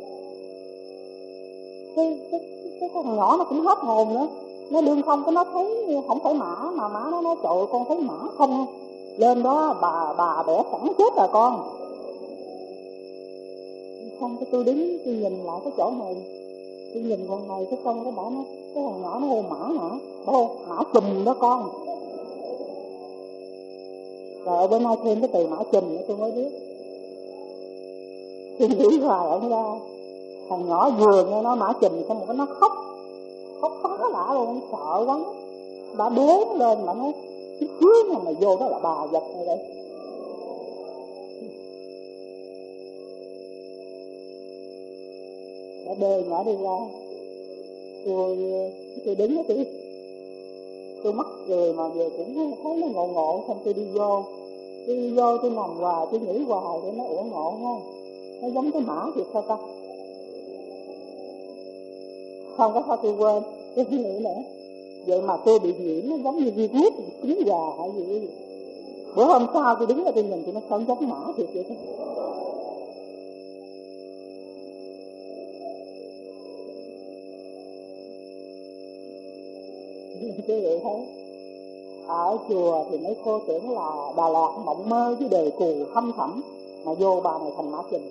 S1: Cái, cái, cái thằng nhỏ nó cũng hết hồn nữa, nó đương không cái nó thấy không phải mã, mà mã nó nói trời ơi con thấy mã không, lên đó bà bà bẻ sẵn chết rồi con. Xong cái tôi đứng tôi nhìn lại cái chỗ này, tôi nhìn con này cái xong cái bảo nó, cái thằng nhỏ nó hô mã hả? Bảo mã chùm đó con. Rồi ở bên nay thêm cái từ mã chùm nữa tôi mới biết. Tôi nghĩ hoài ông ra, thằng nhỏ vừa nghe nó mã chùm xong rồi nó khóc, khóc phá lạ luôn, sợ quá. Bà đếm lên mà nói cái chứ mà mày vô đó là bà giật này đây. Đã đê nhỏ đi ra, tôi tôi đứng đó tôi tôi mắc cười mà về cũng thấy nó ngộ ngộ, xong tôi đi vô, tôi đi vô tôi nằm hoài, tôi nghĩ hoài để nó ủa ngộ ha, nó giống cái mã thiệt sao ta. Không có sao tôi quên, tôi nghĩ nữa. Vậy mà tôi bị nhiễm nó giống như virus trứng gà hay gì. Bữa hôm sau tôi đứng ở tôi nhìn thì nó không giống mã thiệt vậy đó. Quý vị thấy ở chùa thì mấy cô tưởng là Đà Lạt mộng mơ với đề cù thâm thẳm, mà vô bà này thành mã trình.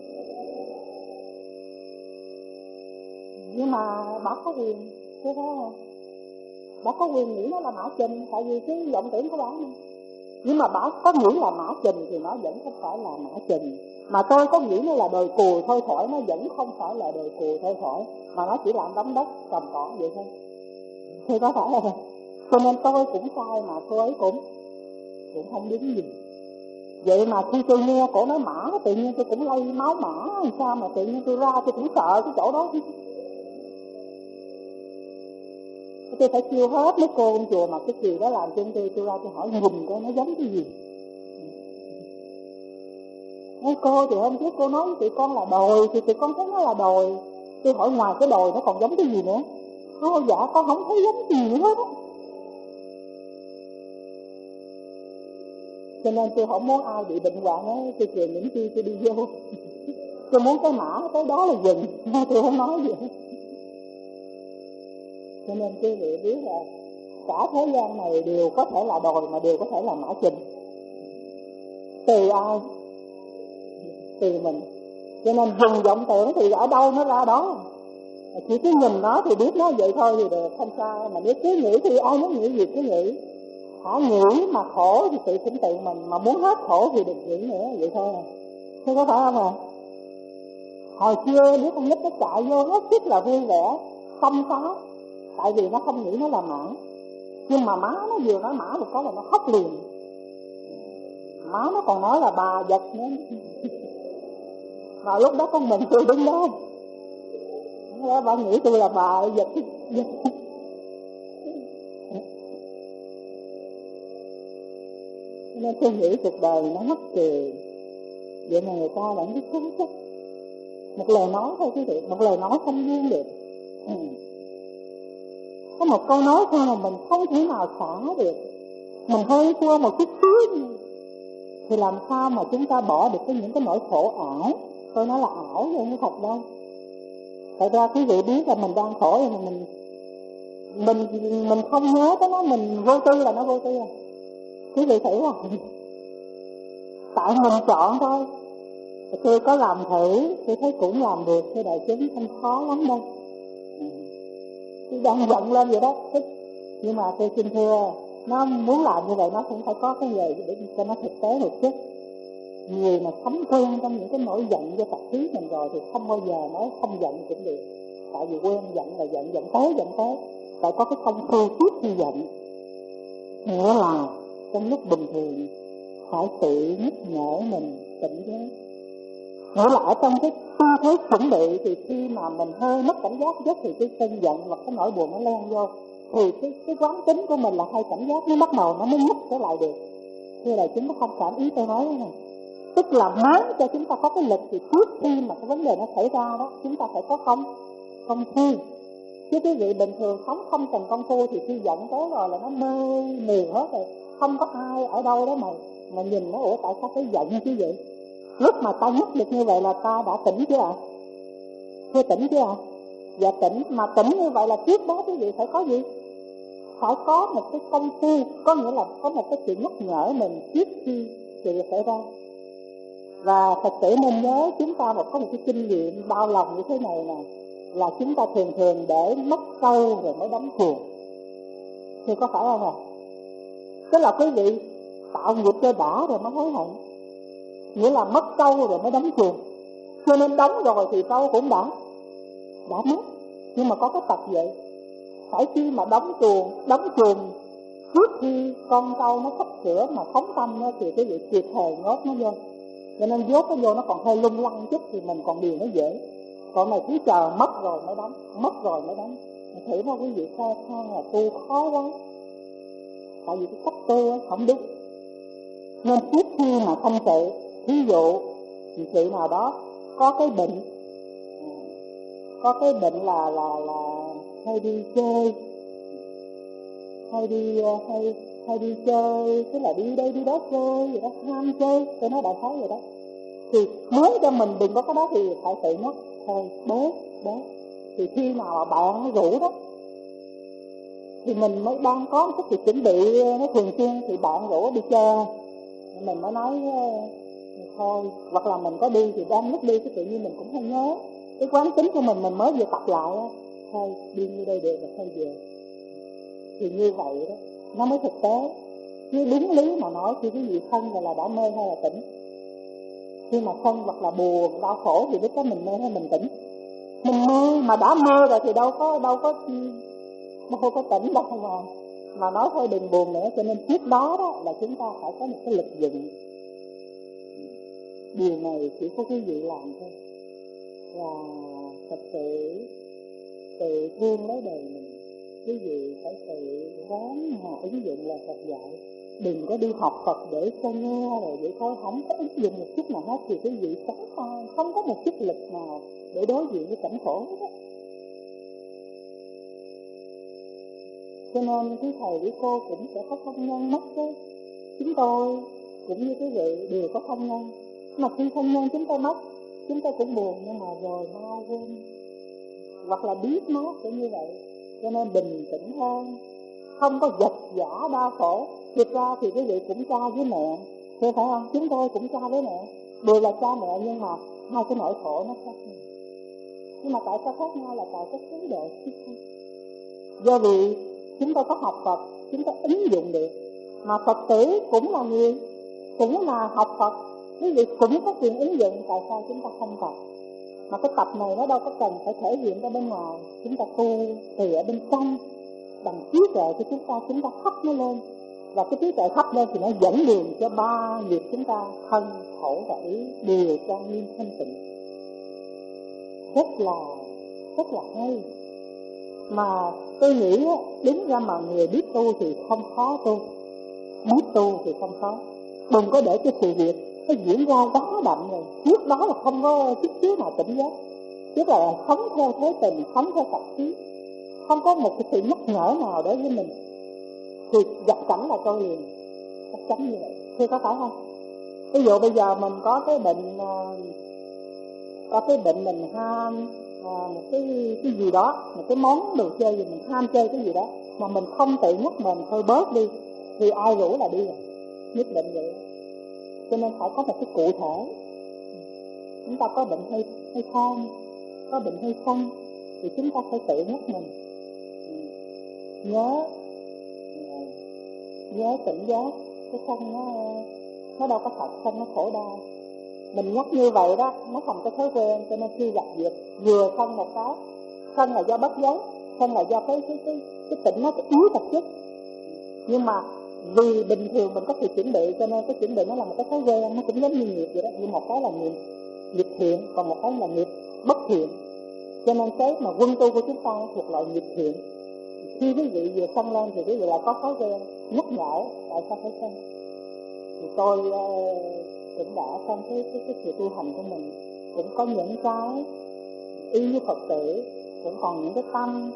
S1: Nhưng mà bà có quyền, thấy không? Bà có quyền nghĩ nó là mã trình, tại vì cái vọng tưởng của bà mà. Nhưng mà bà có nghĩ là mã trình thì nó vẫn không phải là mã trình. Mà tôi có nghĩ nó là đời cù thôi thổi, nó vẫn không phải là đời cù thôi thổi, mà nó chỉ làm đống đất trồng cỏ vậy thôi. Thì có phải không? Cho nên tôi cũng sai mà cô ấy cũng cũng không đúng gì. Vậy mà khi tôi nghe cổ nói mã, tự nhiên tôi cũng lây máu mã, sao mà tự nhiên tôi ra tôi cũng sợ cái chỗ đó. Tôi phải kêu hết mấy cô trong chùa mà cái kỳ đó làm cho tôi, tôi ra tôi hỏi ngùm coi nó giống cái gì. Mấy cô thì hôm trước cô nói tụi con là đồi, thì tụi con thấy nó là đồi. Tôi hỏi ngoài cái đồi nó còn giống cái gì nữa? Nó dạ con không thấy giống gì nữa hết á. Cho nên tôi không muốn ai bị bệnh hoạn á, tôi truyền những chi tôi đi vô. Tôi muốn cái mã tới đó là dừng, tôi không nói gì. Cho nên quý vị biết là cả thế gian này đều có thể là đồi mà đều có thể là mã trình. Tùy ai? Tùy mình. Cho nên dùng vọng tưởng thì ở đâu nó ra đó. Chỉ cứ nhìn nó thì biết nó vậy thôi thì được, không sao. Mà nếu cứ nghĩ thì ai muốn nghĩ gì cứ nghĩ. Hả, nghĩ mà khổ thì tự khinh tự mình, mà muốn hết khổ thì đừng nghĩ nữa, vậy thôi à. Thế có phải không ạ? Hồi xưa đứa con nít nó chạy vô hết sức là vui vẻ, không có, tại vì nó không nghĩ nó là mã. Nhưng mà má nó vừa nói mã một cái là nó khóc liền. Má nó còn nói là bà giật nữa. Mà lúc đó con mình tôi đứng đó, bà nghĩ tôi là bà giật, giật. Nên tôi nghĩ cuộc đời nó mắc cười. Vậy mà người ta vẫn biết sống chắc. Một lời nói thôi quý vị, một lời nói không buông được. Ừ. Có một câu nói thôi mà mình không thể nào xả được. Mình hơi thua một chút xíu thì làm sao mà chúng ta bỏ được cái những cái nỗi khổ ảo. Tôi nói là ảo nhưng không thật đâu. Thật ra quý vị biết là mình đang khổ thì mình mình mình không nhớ tới nó, mình vô tư là nó vô tư à. Quý vị thử là tại mình chọn thôi. Tôi có làm thử, tôi thấy cũng làm được, tôi đại chúng không khó lắm đâu. Tôi đang giận lên vậy đó, nhưng mà tôi xin thưa, nó muốn làm như vậy nó cũng phải có cái gì để cho nó thực tế một chút. Người mà sống quen trong những cái nỗi giận do tập khí mình rồi thì không bao giờ nói không giận cũng được. Tại vì quen giận là giận, giận tới giận tới, phải có cái công phu trước khi giận. Nghĩa là trong lúc bình thường phải tự nhắc nhở mình tỉnh giác. Nghĩa là ở trong cái tư thế chuẩn bị thì khi mà mình hơi mất cảnh giác nhất thì cái cơn giận hoặc cái nỗi buồn nó len vô, thì cái cái quán tính của mình là hay cảnh giác nó bắt đầu nó mới nhấc trở lại được. Thế là chúng ta không cảm ý tôi nói này. Tức là muốn cho chúng ta có cái lực thì trước khi mà cái vấn đề nó xảy ra đó, chúng ta phải có công công phu. Chứ quý vị bình thường sống không cần công phu thì khi giận tới rồi là nó mê mù hết rồi. Không có ai ở đâu đó mà mà nhìn nó, ủa tại sao phải giận chứ vậy? Lúc mà ta nhắc được như vậy là ta đã tỉnh chưa ạ? À? Chưa tỉnh chưa ạ? À? Dạ tỉnh, mà tỉnh như vậy là trước đó quý vị phải có gì? Phải có một cái công phu, có nghĩa là có một cái sự nhắc nhở mình trước khi sự việc xảy ra. Và thật sự nên nhớ chúng ta một có một cái kinh nghiệm đau lòng như thế này nè, là chúng ta thường thường để mất câu rồi mới đóng chuồng. Thì có phải không ạ? À? Tức là quý vị tạo nghiệp cho đã rồi mới hối hận. Nghĩa là mất câu rồi mới đóng chuồng. Cho nên đóng rồi thì câu cũng đã đã mất. Nhưng mà có cái tật vậy, phải khi mà đóng chuồng, đóng chuồng trước khi con câu nó sắp sửa mà phóng tâm nó thì cái vị kịp thời nhốt nó vô. Cho nên nhốt nó vô nó còn hơi lung lăng chút thì mình còn điều nó dễ. Còn này cứ chờ mất rồi mới đóng, mất rồi mới đóng. Mình thử nói quý vị sao sao là tu khó quá. Tại vì cái cách tu không đúng. Nên trước khi mà thanh tự, ví dụ chị nào đó có cái bệnh, có cái bệnh là là là hay đi chơi, hay đi hay hay đi chơi, tức là đi đây đi đó chơi vậy đó, ham chơi, tôi nói đại khái vậy đó. Thì muốn cho mình đừng có cái đó thì phải tự nhắc thôi, bớt bớt. Thì khi nào mà bạn nó rủ đó thì mình mới đang có một cái chuẩn bị nó thường xuyên, thì bạn rủ đi chơi mình mới nói thôi, hoặc là mình có đi thì đang lúc đi cái tự nhiên mình cũng không nhớ cái quán tính của mình mình mới vừa tập lại thôi, đi như đây được rồi thôi về. Thì như vậy đó nó mới thực tế. Chứ đúng lý mà nói thì cái gì thân là, là đã mê hay là tỉnh. Khi mà thân hoặc là buồn đau khổ thì lúc đó mình mê hay mình tỉnh. Mình mê mà đã mê rồi thì đâu có đâu có đâu có tỉnh đâu mà mà nói thôi đừng buồn nữa. Cho nên trước đó đó là chúng ta phải có một cái lực dựng. Điều này chỉ có quý vị làm thôi. Và thật sự tự thương lấy đời mình, quý vị phải tự ráng mà ứng dụng là Phật dạy. Đừng có đi học Phật để cho nghe rồi để thôi, không có ứng dụng một chút nào hết thì quý vị sống sai, không có một chút lực nào để đối diện với cảnh khổ hết. Cho nên quý thầy quý cô cũng sẽ có thân nhân mất chứ. Chúng tôi cũng như quý vị đều có thân nhân. Mà khi thân nhân chúng tôi mất, chúng tôi cũng buồn, nhưng mà rồi mau quên. Hoặc là biết nó cũng như vậy. Cho nên bình tĩnh hơn, không có giật giả đau khổ. Thực ra thì quý vị cũng cha với mẹ, thế phải không? Chúng tôi cũng cha với mẹ, đều là cha mẹ, nhưng mà hai cái nỗi khổ nó khác nhau. Nhưng mà tại sao khác nhau là tại cái thái độ. Do vì chúng tôi có học Phật, chúng ta ứng dụng được. Mà Phật tử cũng là người, cũng là học Phật, quý vị cũng có quyền ứng dụng. Tại sao chúng ta không tập? Mà cái tập này nó đâu có cần phải thể hiện ra bên ngoài. Chúng ta tu từ ở bên trong, bằng trí tuệ của chúng ta, chúng ta thắp nó lên. Và cái trí tuệ thắp lên thì nó dẫn đường cho ba nghiệp chúng ta, thân, khẩu và ý đều trang nghiêm thanh tịnh. Rất là, rất là hay. Mà tôi nghĩ đứng ra mà người biết tu thì không khó tu, biết tu thì không khó. Đừng có để cho sự việc nó diễn ra quá đậm rồi, trước đó là không có chút xíu nào tỉnh giác. Tức là sống theo thế tình, sống theo tập khí, không có một cái sự nhắc nhở nào đối với mình, thì gặp cảnh là trôi liền, chắc chắn như vậy. Thưa có phải không? Ví dụ bây giờ mình có cái bệnh, có cái bệnh mình ham một cái cái gì đó, một cái món đồ chơi gì, mình ham chơi cái gì đó mà mình không tự nhắc mình thôi bớt đi, thì ai rủ là đi rồi, nhất định vậy. Cho nên phải có một cái cụ thể. Chúng ta có bệnh hay hay tham, có bệnh hay sân, thì chúng ta phải tự nhắc mình nhớ, nhớ tỉnh giác. Cái sân nó nó đâu có thật, sân nó khổ đau. Mình nhắc như vậy đó, nó thành cái thói quen. Cho nên khi gặp việc vừa sân một cái, sân là do bất giới, sân là do cái cái cái cái tỉnh nó cái yếu thật chất. Nhưng mà vì bình thường mình có sự chuẩn bị, cho nên cái chuẩn bị nó là một cái thói quen, nó cũng giống như nghiệp vậy đó. Nhưng một cái là nghiệp nghiệp thiện, còn một cái là nghiệp bất thiện. Cho nên cái mà quân tu của chúng ta thuộc loại nghiệp thiện. Khi quý vị vừa sân lên thì quý vị lại có thói quen nhắc nhở tại sao phải sân. Thì tôi uh, cũng đã trong cái cái cái sự tu hành của mình cũng có những cái y như Phật tử, cũng còn những cái tâm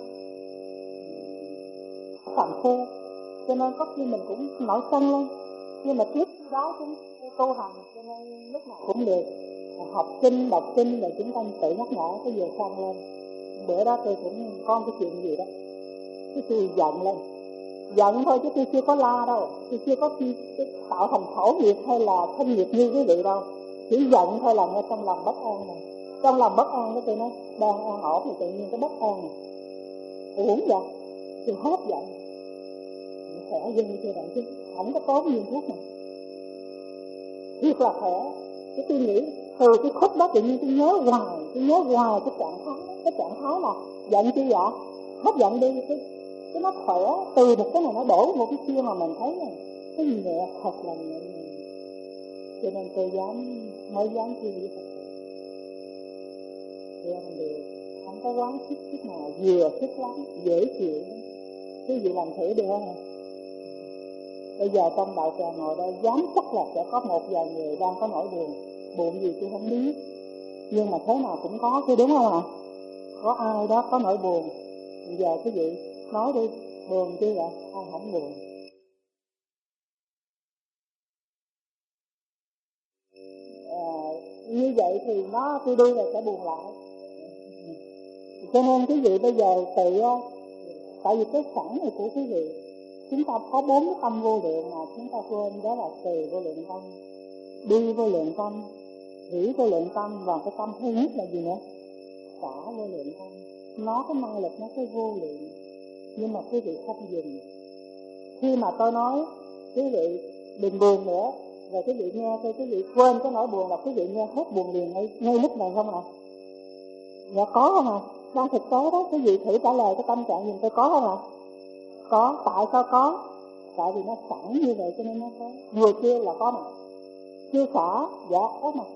S1: phàm phu, cho nên có khi mình cũng nổi sân lên. Nhưng mà trước đó chúng tu hành, cho nên lúc nào cũng được học kinh, đọc kinh rồi chúng ta tự nhắc nhở cái giờ sân lên. Bữa đó tôi cũng có cái chuyện gì đó, cái tôi giận lên, giận thôi chứ tôi chưa có la đâu, tôi chưa có tạo thành khẩu nghiệp hay là thân nghiệp như quý vị đâu, chỉ giận thôi là nghe trong lòng bất an này. Trong lòng bất an đó tôi nói đang an ổn thì tự nhiên cái bất an này uổng vậy, tôi hết giận, khỏe dưng như vậy chứ không có tốn nhiều thuốc này, thiệt là khỏe. Cái tôi nghĩ từ cái khúc đó tự nhiên tôi nhớ hoài, tôi nhớ hoài cái trạng thái, cái trạng thái là giận chi vậy, hết giận đi, cái cái nó khỏe. Từ một cái này nó đổ một cái kia mà mình thấy là cái nhẹ thật là nhẹ. Cho nên tôi dám mới dám suy nghĩ thật sự được, không có quán thích chút nào, vừa thích lắm, dễ chịu. Quý vị làm thử được không? Bây giờ trong đạo tràng ngồi đây dám chắc là sẽ có một vài người đang có nỗi buồn. Buồn gì tôi không biết, nhưng mà thế nào cũng có chứ, đúng không ạ? Có ai đó có nỗi buồn. Bây giờ quý vị nói đi, buồn chứ vậy? Ai không buồn? À, như vậy thì nó tôi đi rồi sẽ buồn lại. Cho nên quý vị bây giờ tự, tại vì cái sẵn này của quý vị, chúng ta có bốn cái tâm vô lượng mà chúng ta quên, đó là từ vô lượng tâm, đi vô lượng tâm, hỷ vô lượng tâm, và cái tâm hay nhất là gì nữa? Xả vô lượng tâm. Nó có năng lực, nó có vô lượng, nhưng mà quý vị không dùng. Khi mà tôi nói quý vị đừng buồn nữa, rồi quý vị nghe thôi, quý vị quên cái nỗi buồn là quý vị nghe hết buồn liền ngay, ngay lúc này không ạ? À? Dạ có không ạ? À? Đang thực tế đó, quý vị thử trả lời cái tâm trạng nhìn tôi có không ạ? À? Có. Tại sao có? Tại vì nó sẵn như vậy cho nên nó có. Người kia là có mà, chưa xả, dạ có mà.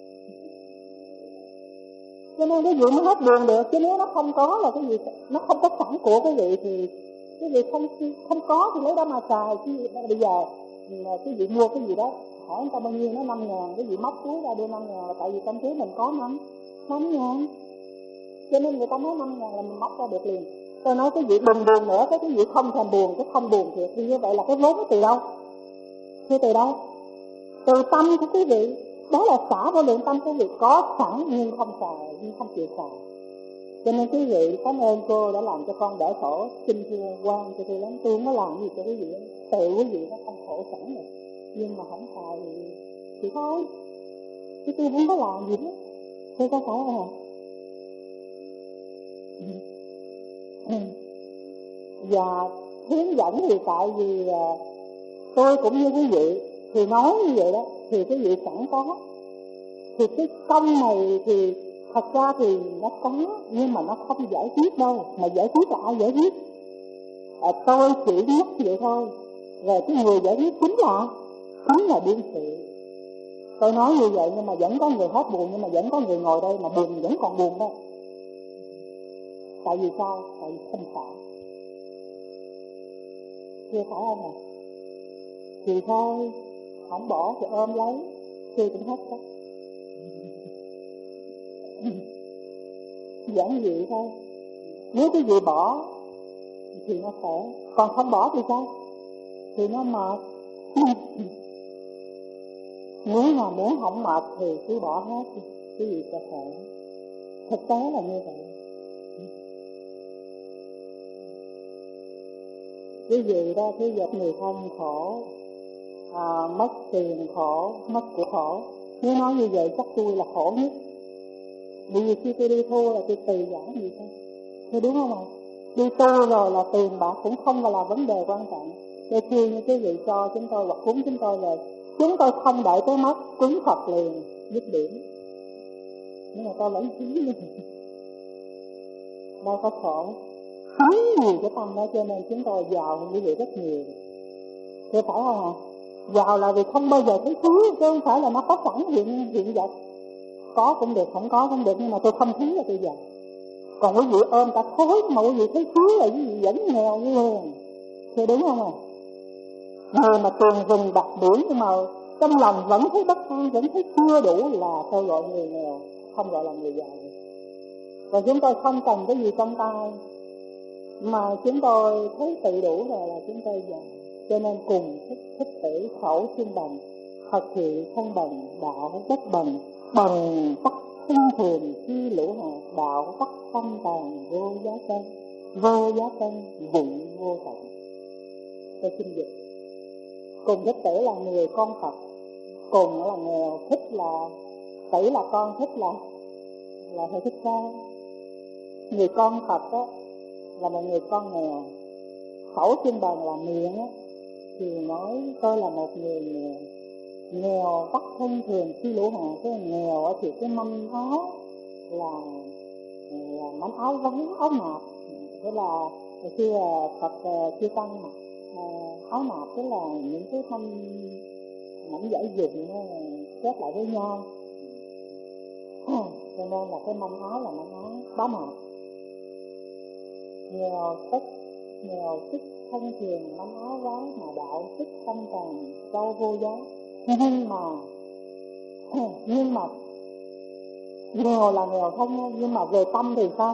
S1: Cho nên cái vụ nó hết buồn được, chứ nếu nó không có là cái gì, nó không có sẵn của cái vị thì cái vị không không có thì lấy đó mà xài. Chứ bây giờ cái vị mua cái gì đó hỏi người ta bao nhiêu, nó năm ngàn, cái vị móc túi ra đưa năm ngàn là tại vì trong túi mình có năm năm ngàn, cho nên người ta nói năm ngàn là mình móc ra được liền. Tôi nói cái vị đừng buồn nữa, cái cái vị không thèm buồn, cái không buồn thiệt, thì như vậy là cái vốn nó từ đâu? Thưa từ đâu? Từ tâm của quý vị. Đó là xả vô lượng tâm quý vị có sẵn nhưng không xài, nhưng không chịu xài. Cho nên quý vị cảm ơn cô đã làm cho con đỡ khổ, xin thưa quan cho tôi lắm. Tôi không có làm gì cho quý vị, tự quý vị nó không khổ sẵn rồi, nhưng mà không xài thì thôi, chứ tôi không có làm gì hết. Tôi có phải không ạ? Và hướng dẫn thì tại vì tôi cũng như quý vị, thì nói như vậy đó, thì quý vị sẵn có. Thì cái công này thì thật ra thì nó có, nhưng mà nó không giải quyết đâu. Mà giải quyết là ai giải quyết? À, tôi chỉ nhắc vậy thôi. Rồi cái người giải quyết chính là chính là đương sự. Tôi nói như vậy nhưng mà vẫn có người hết buồn, nhưng mà vẫn có người ngồi đây mà buồn vẫn còn buồn đó. Tại vì sao? Tại vì không phải. Chưa phải không à? Thì thôi, không bỏ thì ôm lấy, thì cũng hết đó. Giản dị thôi. Nếu cái gì bỏ thì nó khỏe, còn không bỏ thì sao? Thì nó mệt. Nếu mà muốn không mệt thì cứ bỏ hết đi, cái gì cho khỏe. Thực tế là như vậy. Cái gì đó, cái vật người thân khổ, à, mất tiền khổ, mất của khổ. Nếu nói như vậy chắc tôi là khổ nhất. Bởi vì khi tôi đi thua là tôi từ giãn gì thôi. Thế đúng không ạ? Đi tu rồi là tiền bạc cũng không phải là vấn đề quan trọng. Để khi như cái vị cho chúng tôi hoặc cúng chúng tôi rồi, chúng tôi không đợi tới mất, cúng Phật liền, dứt điểm. Nhưng mà tôi vẫn phí như vậy. Đâu có khổ. Phí nhiều cái tâm đó cho nên chúng tôi giàu hơn quý vị rất nhiều. Thế phải không ạ? Giàu là vì không bao giờ thấy thiếu, chứ không phải là nó có sẵn hiện, hiện vật. Có cũng được, không có cũng được, nhưng mà tôi không thiếu là tôi giàu. Còn quý vị ôm cả khối mà quý vị thấy thiếu là quý vị vẫn nghèo như liền. Thế đúng không ạ? Người mà tiền rừng đặc điểm nhưng mà trong lòng vẫn thấy bất an, vẫn thấy chưa đủ là tôi gọi người nghèo, không gọi là người giàu. Và chúng tôi không cần cái gì trong tay, mà chúng tôi thấy tự đủ rồi là chúng tôi giàu. Cho nên cùng thích thích tử khẩu xương bằng, thật thiện không bằng, đạo bất bằng, bằng tắc thân thường khi lũ hạt, đạo tắc không tàn vô giá cân, vô giá cân dụng vô tận. Tôi xin dịch. Cùng thích tử là người con Phật, cùng là nghèo, thích là tử là con, thích là là thầy thích ca. Người con Phật đó là một người con nghèo. Khẩu xương bằng là miệng á, thì nói tôi là một người nghèo. Nghèo tắc thông thường khi lũ hạ. Cái nghèo thì cái manh áo là, là manh áo váy, áo mạp. Thế là khi Phật chưa tăng mặc áo mạp, tức là những cái manh mảnh giải dụng kết lại với nhau. Cho nên là cái manh áo là manh áo bá mạp. Nghèo tích, nghèo tích thông thường manh áo váy, mà đạo tích không tàn sâu vô giá. Nhưng mà nhưng mà nghèo là nghèo không, nhưng mà về tâm thì sao?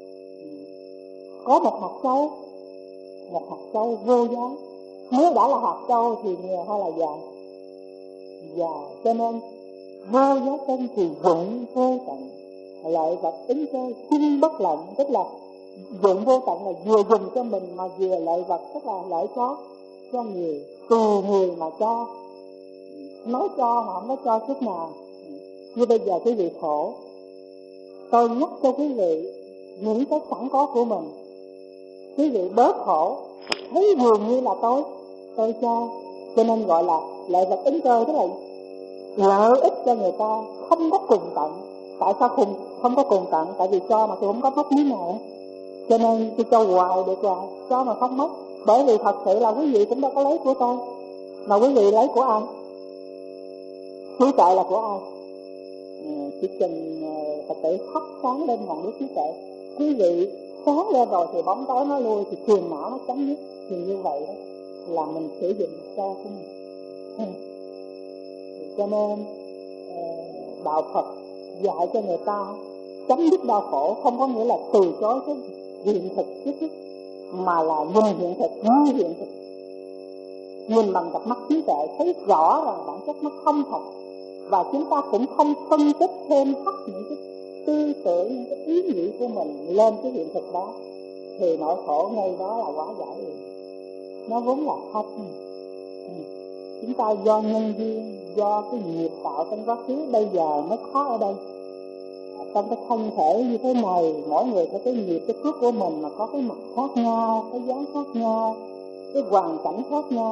S1: Có một hạt châu, một hạt châu vô giá. Nếu đã là hạt châu thì nghèo hay là giàu? Giàu. Cho nên vô giá cân thì dụng vô tận, lợi vật tính chơi sinh bất lận. Tức là dụng vô tận là vừa dùng cho mình mà vừa lợi vật, tức là lợi cho cho người, từ người mà cho. Nói cho mà không có cho chút nào. Như bây giờ quý vị khổ, tôi nhắc cho quý vị những cái sẵn có của mình. Quý vị bớt khổ, thấy dường như là tôi tôi cho. Cho nên gọi là lợi vật ứng cơ, tức là lợi ích cho người ta không có cùng tận. Tại sao không, không có cùng tận? Tại vì cho mà tôi không có mất miếng nào. Cho nên tôi cho hoài được hoài, cho mà không mất. Bởi vì thật sự là quý vị cũng đâu có lấy của tôi, mà quý vị lấy của ai? Trí tuệ là của ai? Chỉ cần Phật tử thắp sáng lên ngọn đuốc trí tuệ, quý vị sáng lên rồi thì bóng tối nó lui, thì phiền não nó chấm dứt. Thì như vậy đó là mình sử dụng cho của mình. Ừ. Cho nên đạo Phật dạy cho người ta chấm dứt đau khổ, không có nghĩa là từ chối cái hiện thực trước, mà là nhìn hiện thực như hiện thực, nhìn bằng cặp mắt trí tuệ thấy rõ rằng bản chất nó không thật. Và chúng ta cũng không phân tích thêm thắt những cái tư tưởng, những cái ý nghĩ của mình lên cái hiện thực đó, thì nỗi khổ ngay đó là quá giải liền. Nó vốn là thật. Ừ. Chúng ta do nhân duyên, do cái nghiệp tạo trong quá khứ bây giờ mới khó ở đây. Trong cái thân thể như thế này, mỗi người có cái nghiệp, cái phước của mình mà có cái mặt khác nhau, cái dáng khác nhau, cái hoàn cảnh khác nhau.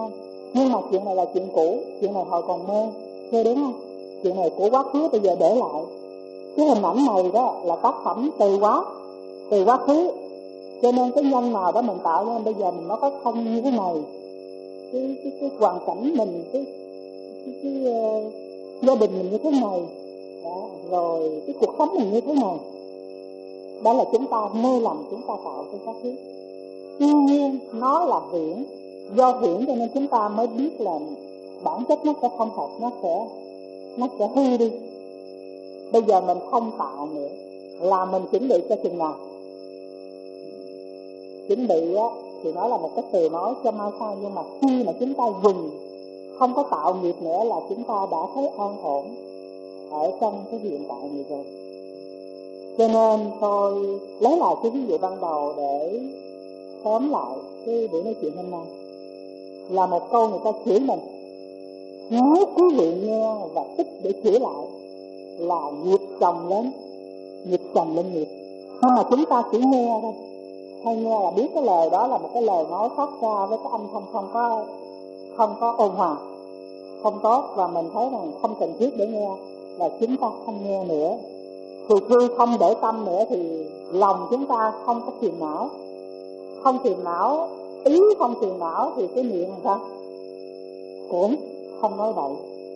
S1: Nhưng mà chuyện này là chuyện cũ, chuyện này hồi còn mơ, nghe đúng không? Chuyện này của quá khứ bây giờ để lại. Cái hình ảnh này đó là tác phẩm từ quá, từ quá khứ. Cho nên cái nhân nào đó mình tạo nên bây giờ mình nó có thân như thế này. Cái, cái, cái hoàn cảnh mình, cái, cái, cái uh, gia đình mình như thế này đó, rồi cái cuộc sống mình như thế này. Đó là chúng ta mê lầm, chúng ta tạo cái quá khứ. Tuy nhiên nó là huyễn, do huyễn cho nên chúng ta mới biết là bản chất nó sẽ không thật, nó sẽ nó sẽ hư đi. Bây giờ mình không tạo nữa, là mình chuẩn bị cho chừng nào. Chuẩn bị á thì nó là một cái từ nói cho mai sau, nhưng mà khi mà chúng ta dừng, không có tạo nghiệp nữa là chúng ta đã thấy an ổn ở trong cái hiện tại này rồi. Cho nên tôi lấy lại cái ví dụ ban đầu để tóm lại cái buổi nói chuyện hôm nay, là một câu người ta chửi mình. Nếu quý vị nghe và tích để chửi lại là nghiệp chồng lên, nghiệp chồng lên nghiệp. Nhưng mà chúng ta chỉ nghe thôi, hay nghe là biết cái lời đó là một cái lời nói phát ra với cái âm thanh không có không có ôn hòa, không tốt, và mình thấy rằng không cần thiết để nghe, là chúng ta không nghe nữa. Thì khi không để tâm nữa thì lòng chúng ta không có phiền não, không phiền não, ý không phiền não thì cái miệng làm sao? Cũng không nói bậy,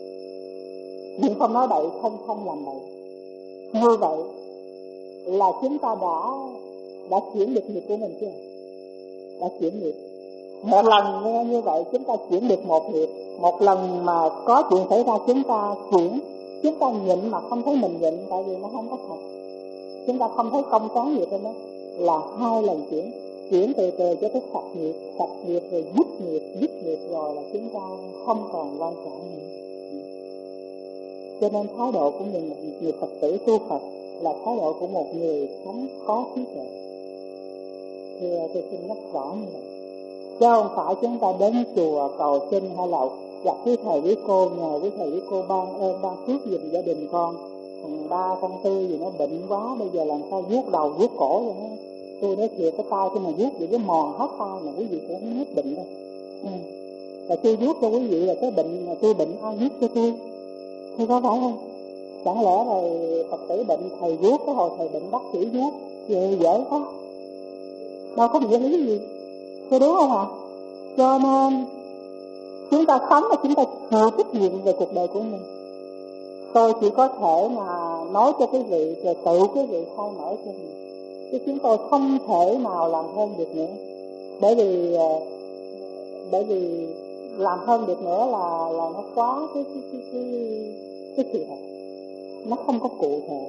S1: miệng không nói bậy, không không làm bậy. Như vậy là chúng ta đã đã chuyển được nghiệp của mình chưa? Đã chuyển nghiệp. Một lần nghe như vậy chúng ta chuyển được một nghiệp. Một lần mà có chuyện xảy ra chúng ta chuyển, chúng ta nhịn mà không thấy mình nhịn, tại vì nó không có thật. Chúng ta không thấy công sáng nghiệp trong đó, là hai lần chuyển. Chuyển từ từ cho tới sạch nghiệp, sạch nghiệp rồi dứt nghiệp, dứt nghiệp rồi là chúng ta không còn quan trọng nữa. Cho nên thái độ của mình, một người Phật tử tu Phật, là thái độ của một người sống có trí tuệ. Thì tôi xin nhắc rõ như vậy. Chứ không phải chúng ta đến chùa cầu xin hay là gặp quý thầy quý cô, nhờ quý thầy quý cô ban ơn ban phước giùm gia đình con. Thằng ba con tư gì nó bệnh quá, bây giờ làm sao vuốt đầu vuốt cổ vậy đó. Tôi nói thiệt, cái tay tôi mà vuốt vậy cái mòn hết tay mà quý vị cũng không hết bệnh đâu. Ừ. Và tôi vuốt cho quý vị là cái bệnh mà tôi bệnh ai vuốt cho tôi, thì có phải không? Chẳng lẽ rồi Phật tử bệnh thầy vuốt, cái hồi thầy bệnh bác sĩ vuốt về dễ quá, đâu có nghĩa lý gì, thế đúng không ạ? Cho nên chúng ta sống và chúng ta chịu trách nhiệm về cuộc đời của mình. Tôi chỉ có thể mà nói cho quý vị rồi tự quý vị khai mở cho mình, chứ chúng tôi không thể nào làm hơn được nữa. Bởi vì bởi vì làm hơn được nữa là là nó quá cái cái cái cái cái sự thật, nó không có cụ thể.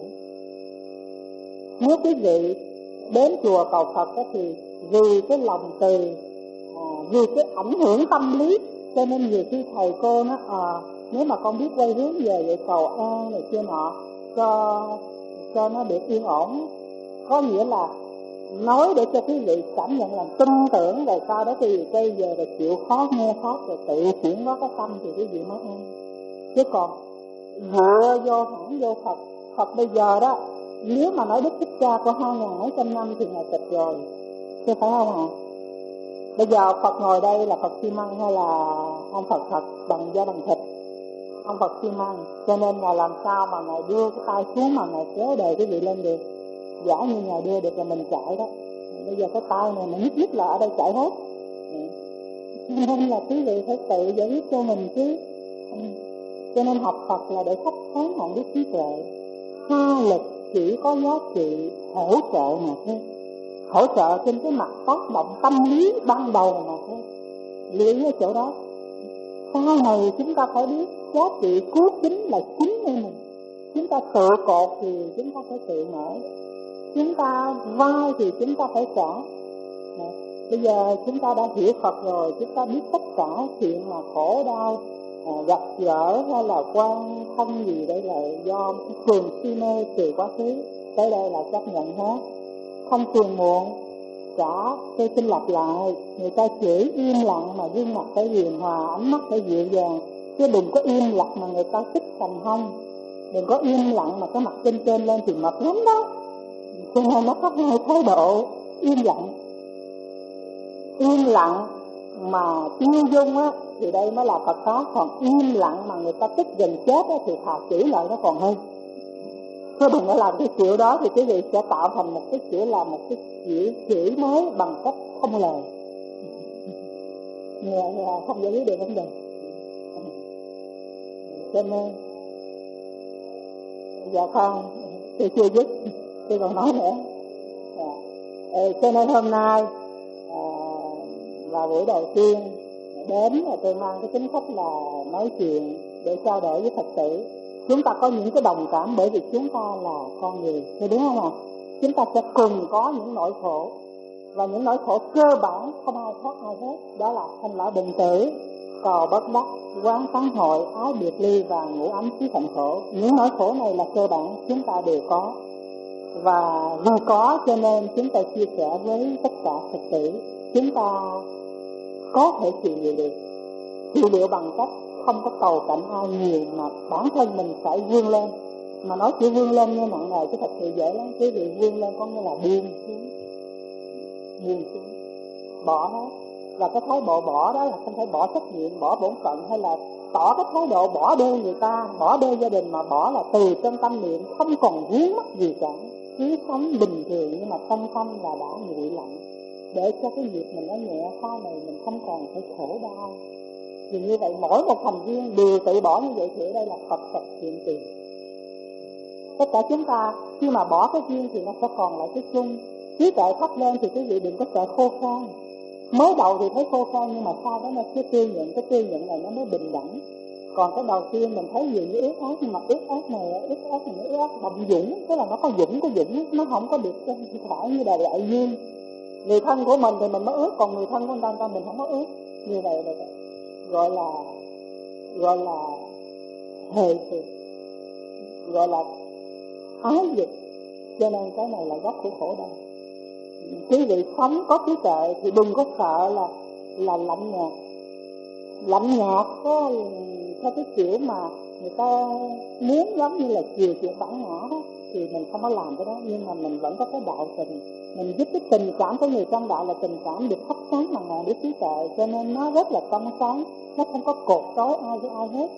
S1: Nếu quý vị đến chùa cầu Phật đó thì vì cái lòng từ, à, vì cái ảnh hưởng tâm lý, cho nên nhiều khi thầy cô nó à, nếu mà con biết quay hướng về vậy cầu an này kia nọ cho cho nó được yên ổn, có nghĩa là nói để cho quý vị cảm nhận là tin tưởng, rồi sau đó quý vị quay về rồi chịu khó nghe pháp rồi tự chuyển có cái tâm thì quý vị mới an. Chứ còn dựa vô hẳn vô Phật, Phật bây giờ đó, nếu mà nói Đức Thích Ca của hai ngàn mấy trăm năm thì ngài tịch rồi, chứ phải không ạ? Bây giờ Phật ngồi đây là Phật xi măng hay là ông Phật thật bằng da bằng thịt? Ông Phật xi măng, cho nên ngài làm sao mà ngài đưa cái tay xuống mà ngài kéo đời quý vị lên được? Giả như ngài đưa được là mình chạy đó. Bây giờ cái tay này mà nhích nhích là ở đây chạy hết. Nên là quý vị phải tự giải quyết cho mình chứ. Cho nên học Phật là để khắc phán hạnh đức trí tuệ. Tha lực chỉ có giá trị hỗ trợ mà thôi, hỗ trợ trên cái mặt tác động tâm lý ban đầu mà thôi. Lưu ý ở chỗ đó. Sau này chúng ta phải biết giá trị cứu chính là chính nơi mình. Chúng ta tự cột thì chúng ta phải tự nổi, chúng ta vay thì chúng ta phải trả. Bây giờ chúng ta đã hiểu Phật rồi, chúng ta biết tất cả chuyện mà khổ đau à, gặp gỡ hay là quan thông gì đây là do thường si mê từ quá khứ, tới đây là chấp nhận hết, không phiền muộn. Cả tôi xin lặp lại, người ta chửi im lặng mà gương mặt phải hiền hòa, ánh mắt phải dịu dàng, chứ đừng có im lặng mà người ta thích cầm hông, đừng có im lặng mà cái mặt trên trên lên thì mập lắm đó. Cho nên nó có hai thái độ: im lặng, im lặng mà tiêu dung á thì đây mới là Phật pháp. Còn im lặng mà người ta tức gần chết á, thì thà chửi lại nó còn hơn. Chứ đừng có làm cái kiểu đó thì quý vị sẽ tạo thành một cái kiểu là một cái kiểu chửi mới bằng cách không lời, nhẹ nhàng không giải quyết được vấn đề. Cho nên dạ không, tôi chưa dứt, tôi còn nói nữa. À, ừ, cho nên hôm nay à, là buổi đầu tiên đến là tôi mang cái tính cách là nói chuyện để trao đổi với Phật tử. Chúng ta có những cái đồng cảm bởi vì chúng ta là con người, thấy đúng không ạ? Chúng ta sẽ cùng có những nỗi khổ, và những nỗi khổ cơ bản không ai khác ai hết, đó là sanh lão bệnh tử, cò bất đắc, quán tán hội, ái biệt ly và ngũ ấm xứ thành khổ. Những nỗi khổ này là cơ bản chúng ta đều có, và vì có cho nên chúng ta chia sẻ với tất cả Phật tử. Chúng ta có thể chịu đựng được, chịu đựng bằng cách không có cầu cạnh ai nhiều, mà bản thân mình phải vươn lên. Mà nói chữ vươn lên như nặng nề chứ thật sự dễ lắm. Cái việc vươn lên có nghĩa là buông xuống, buông xuống, bỏ hết. Và cái thái độ bỏ đó là không phải bỏ trách nhiệm, bỏ bổn phận, hay là tỏ cái thái độ bỏ bê người ta, bỏ bê gia đình, mà bỏ là từ trong tâm niệm không còn vướng mắc gì cả, cứ sống bình thường nhưng mà tâm tâm là đã nguội lạnh, để cho cái nghiệp mình nó nhẹ, sau này mình không còn phải khổ đau. Vì như vậy mỗi một thành viên đều tự bỏ như vậy thì ở đây là Phật Phật hiện tiền. Tất cả chúng ta khi mà bỏ cái duyên thì nó sẽ còn lại cái chung. Trí tuệ thấp lên thì quý vị đừng có sợ khô khan. Mới đầu thì thấy khô khan nhưng mà sau đó nó cứ tươi nhuận, cái tươi nhuận này nó mới bình đẳng. Còn cái đầu tiên mình thấy gì như ướt át, nhưng mà ướt át này, ướt át này, ướt át đậm dũng, tức là nó có dũng, có dũng, nó không có được phải như là đại duyên. Người thân của mình thì mình mới ướt, còn người thân của người ta mình không có ướt. Như vậy là gọi là gọi là hề thiệt, gọi là ái dục. Cho nên cái này là gốc của khổ đau. Quý vị sống có trí tuệ thì đừng có sợ là là lạnh nhạt. Lạnh nhạt có theo cái kiểu mà người ta muốn giống như là chiều chuyện bản ngã đó, thì mình không có làm cái đó. Nhưng mà mình vẫn có cái đạo tình, mình giúp cái tình cảm của người trong đạo là tình cảm được thắp sáng bằng ngọn đuốc trí tuệ, cho nên nó rất là trong sáng, nó không có cột trói ai với ai hết.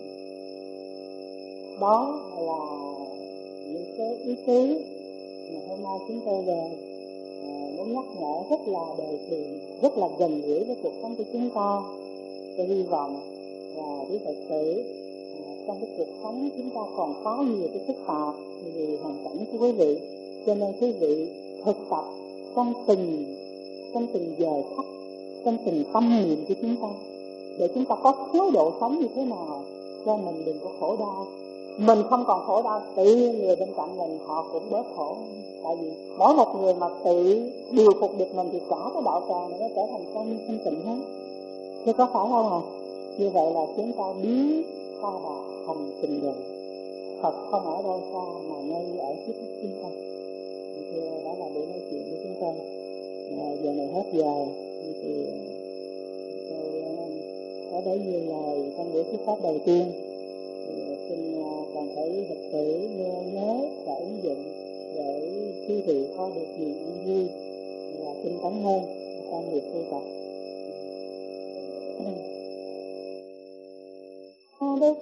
S1: Đó là những cái ý tứ mà hôm nay chúng tôi về muốn nhắc nhở rất là đời thường, rất là gần gũi với cuộc sống của chúng ta. Tôi hy vọng là quý Phật tử trong cái cuộc sống chúng ta còn có nhiều cái phức tạp vì hoàn cảnh của quý vị, cho nên quý vị thực tập trong từng trong từng giờ khắc, trong từng tâm niệm của chúng ta, để chúng ta có thái độ sống như thế nào cho mình đừng có khổ đau. Mình không còn khổ đau, tự nhiên người bên cạnh mình họ cũng bớt khổ. Tại vì mỗi một người mà tự điều phục được mình thì cả cái đạo tràng nó trở thành thanh thanh tịnh hết. Chứ có phải không à? Như vậy là chúng ta biết ta bà thành tình đời. Phật không ở đâu xa mà ngay ở trước mắt chúng ta. Đó là buổi nói chuyện của chúng tôi. À, giờ này hết giờ thì tôi có bấy nhiêu lời trong buổi thuyết pháp đầu tiên. Thì xin toàn thể Phật tử nhớ nhớ và ứng dụng để quý vị có được niềm an vui và tinh tấn hơn trong việc tu tập. Đức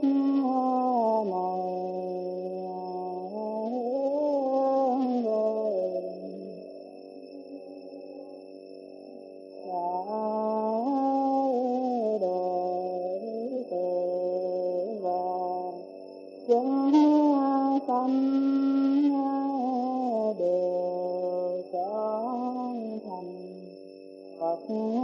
S1: này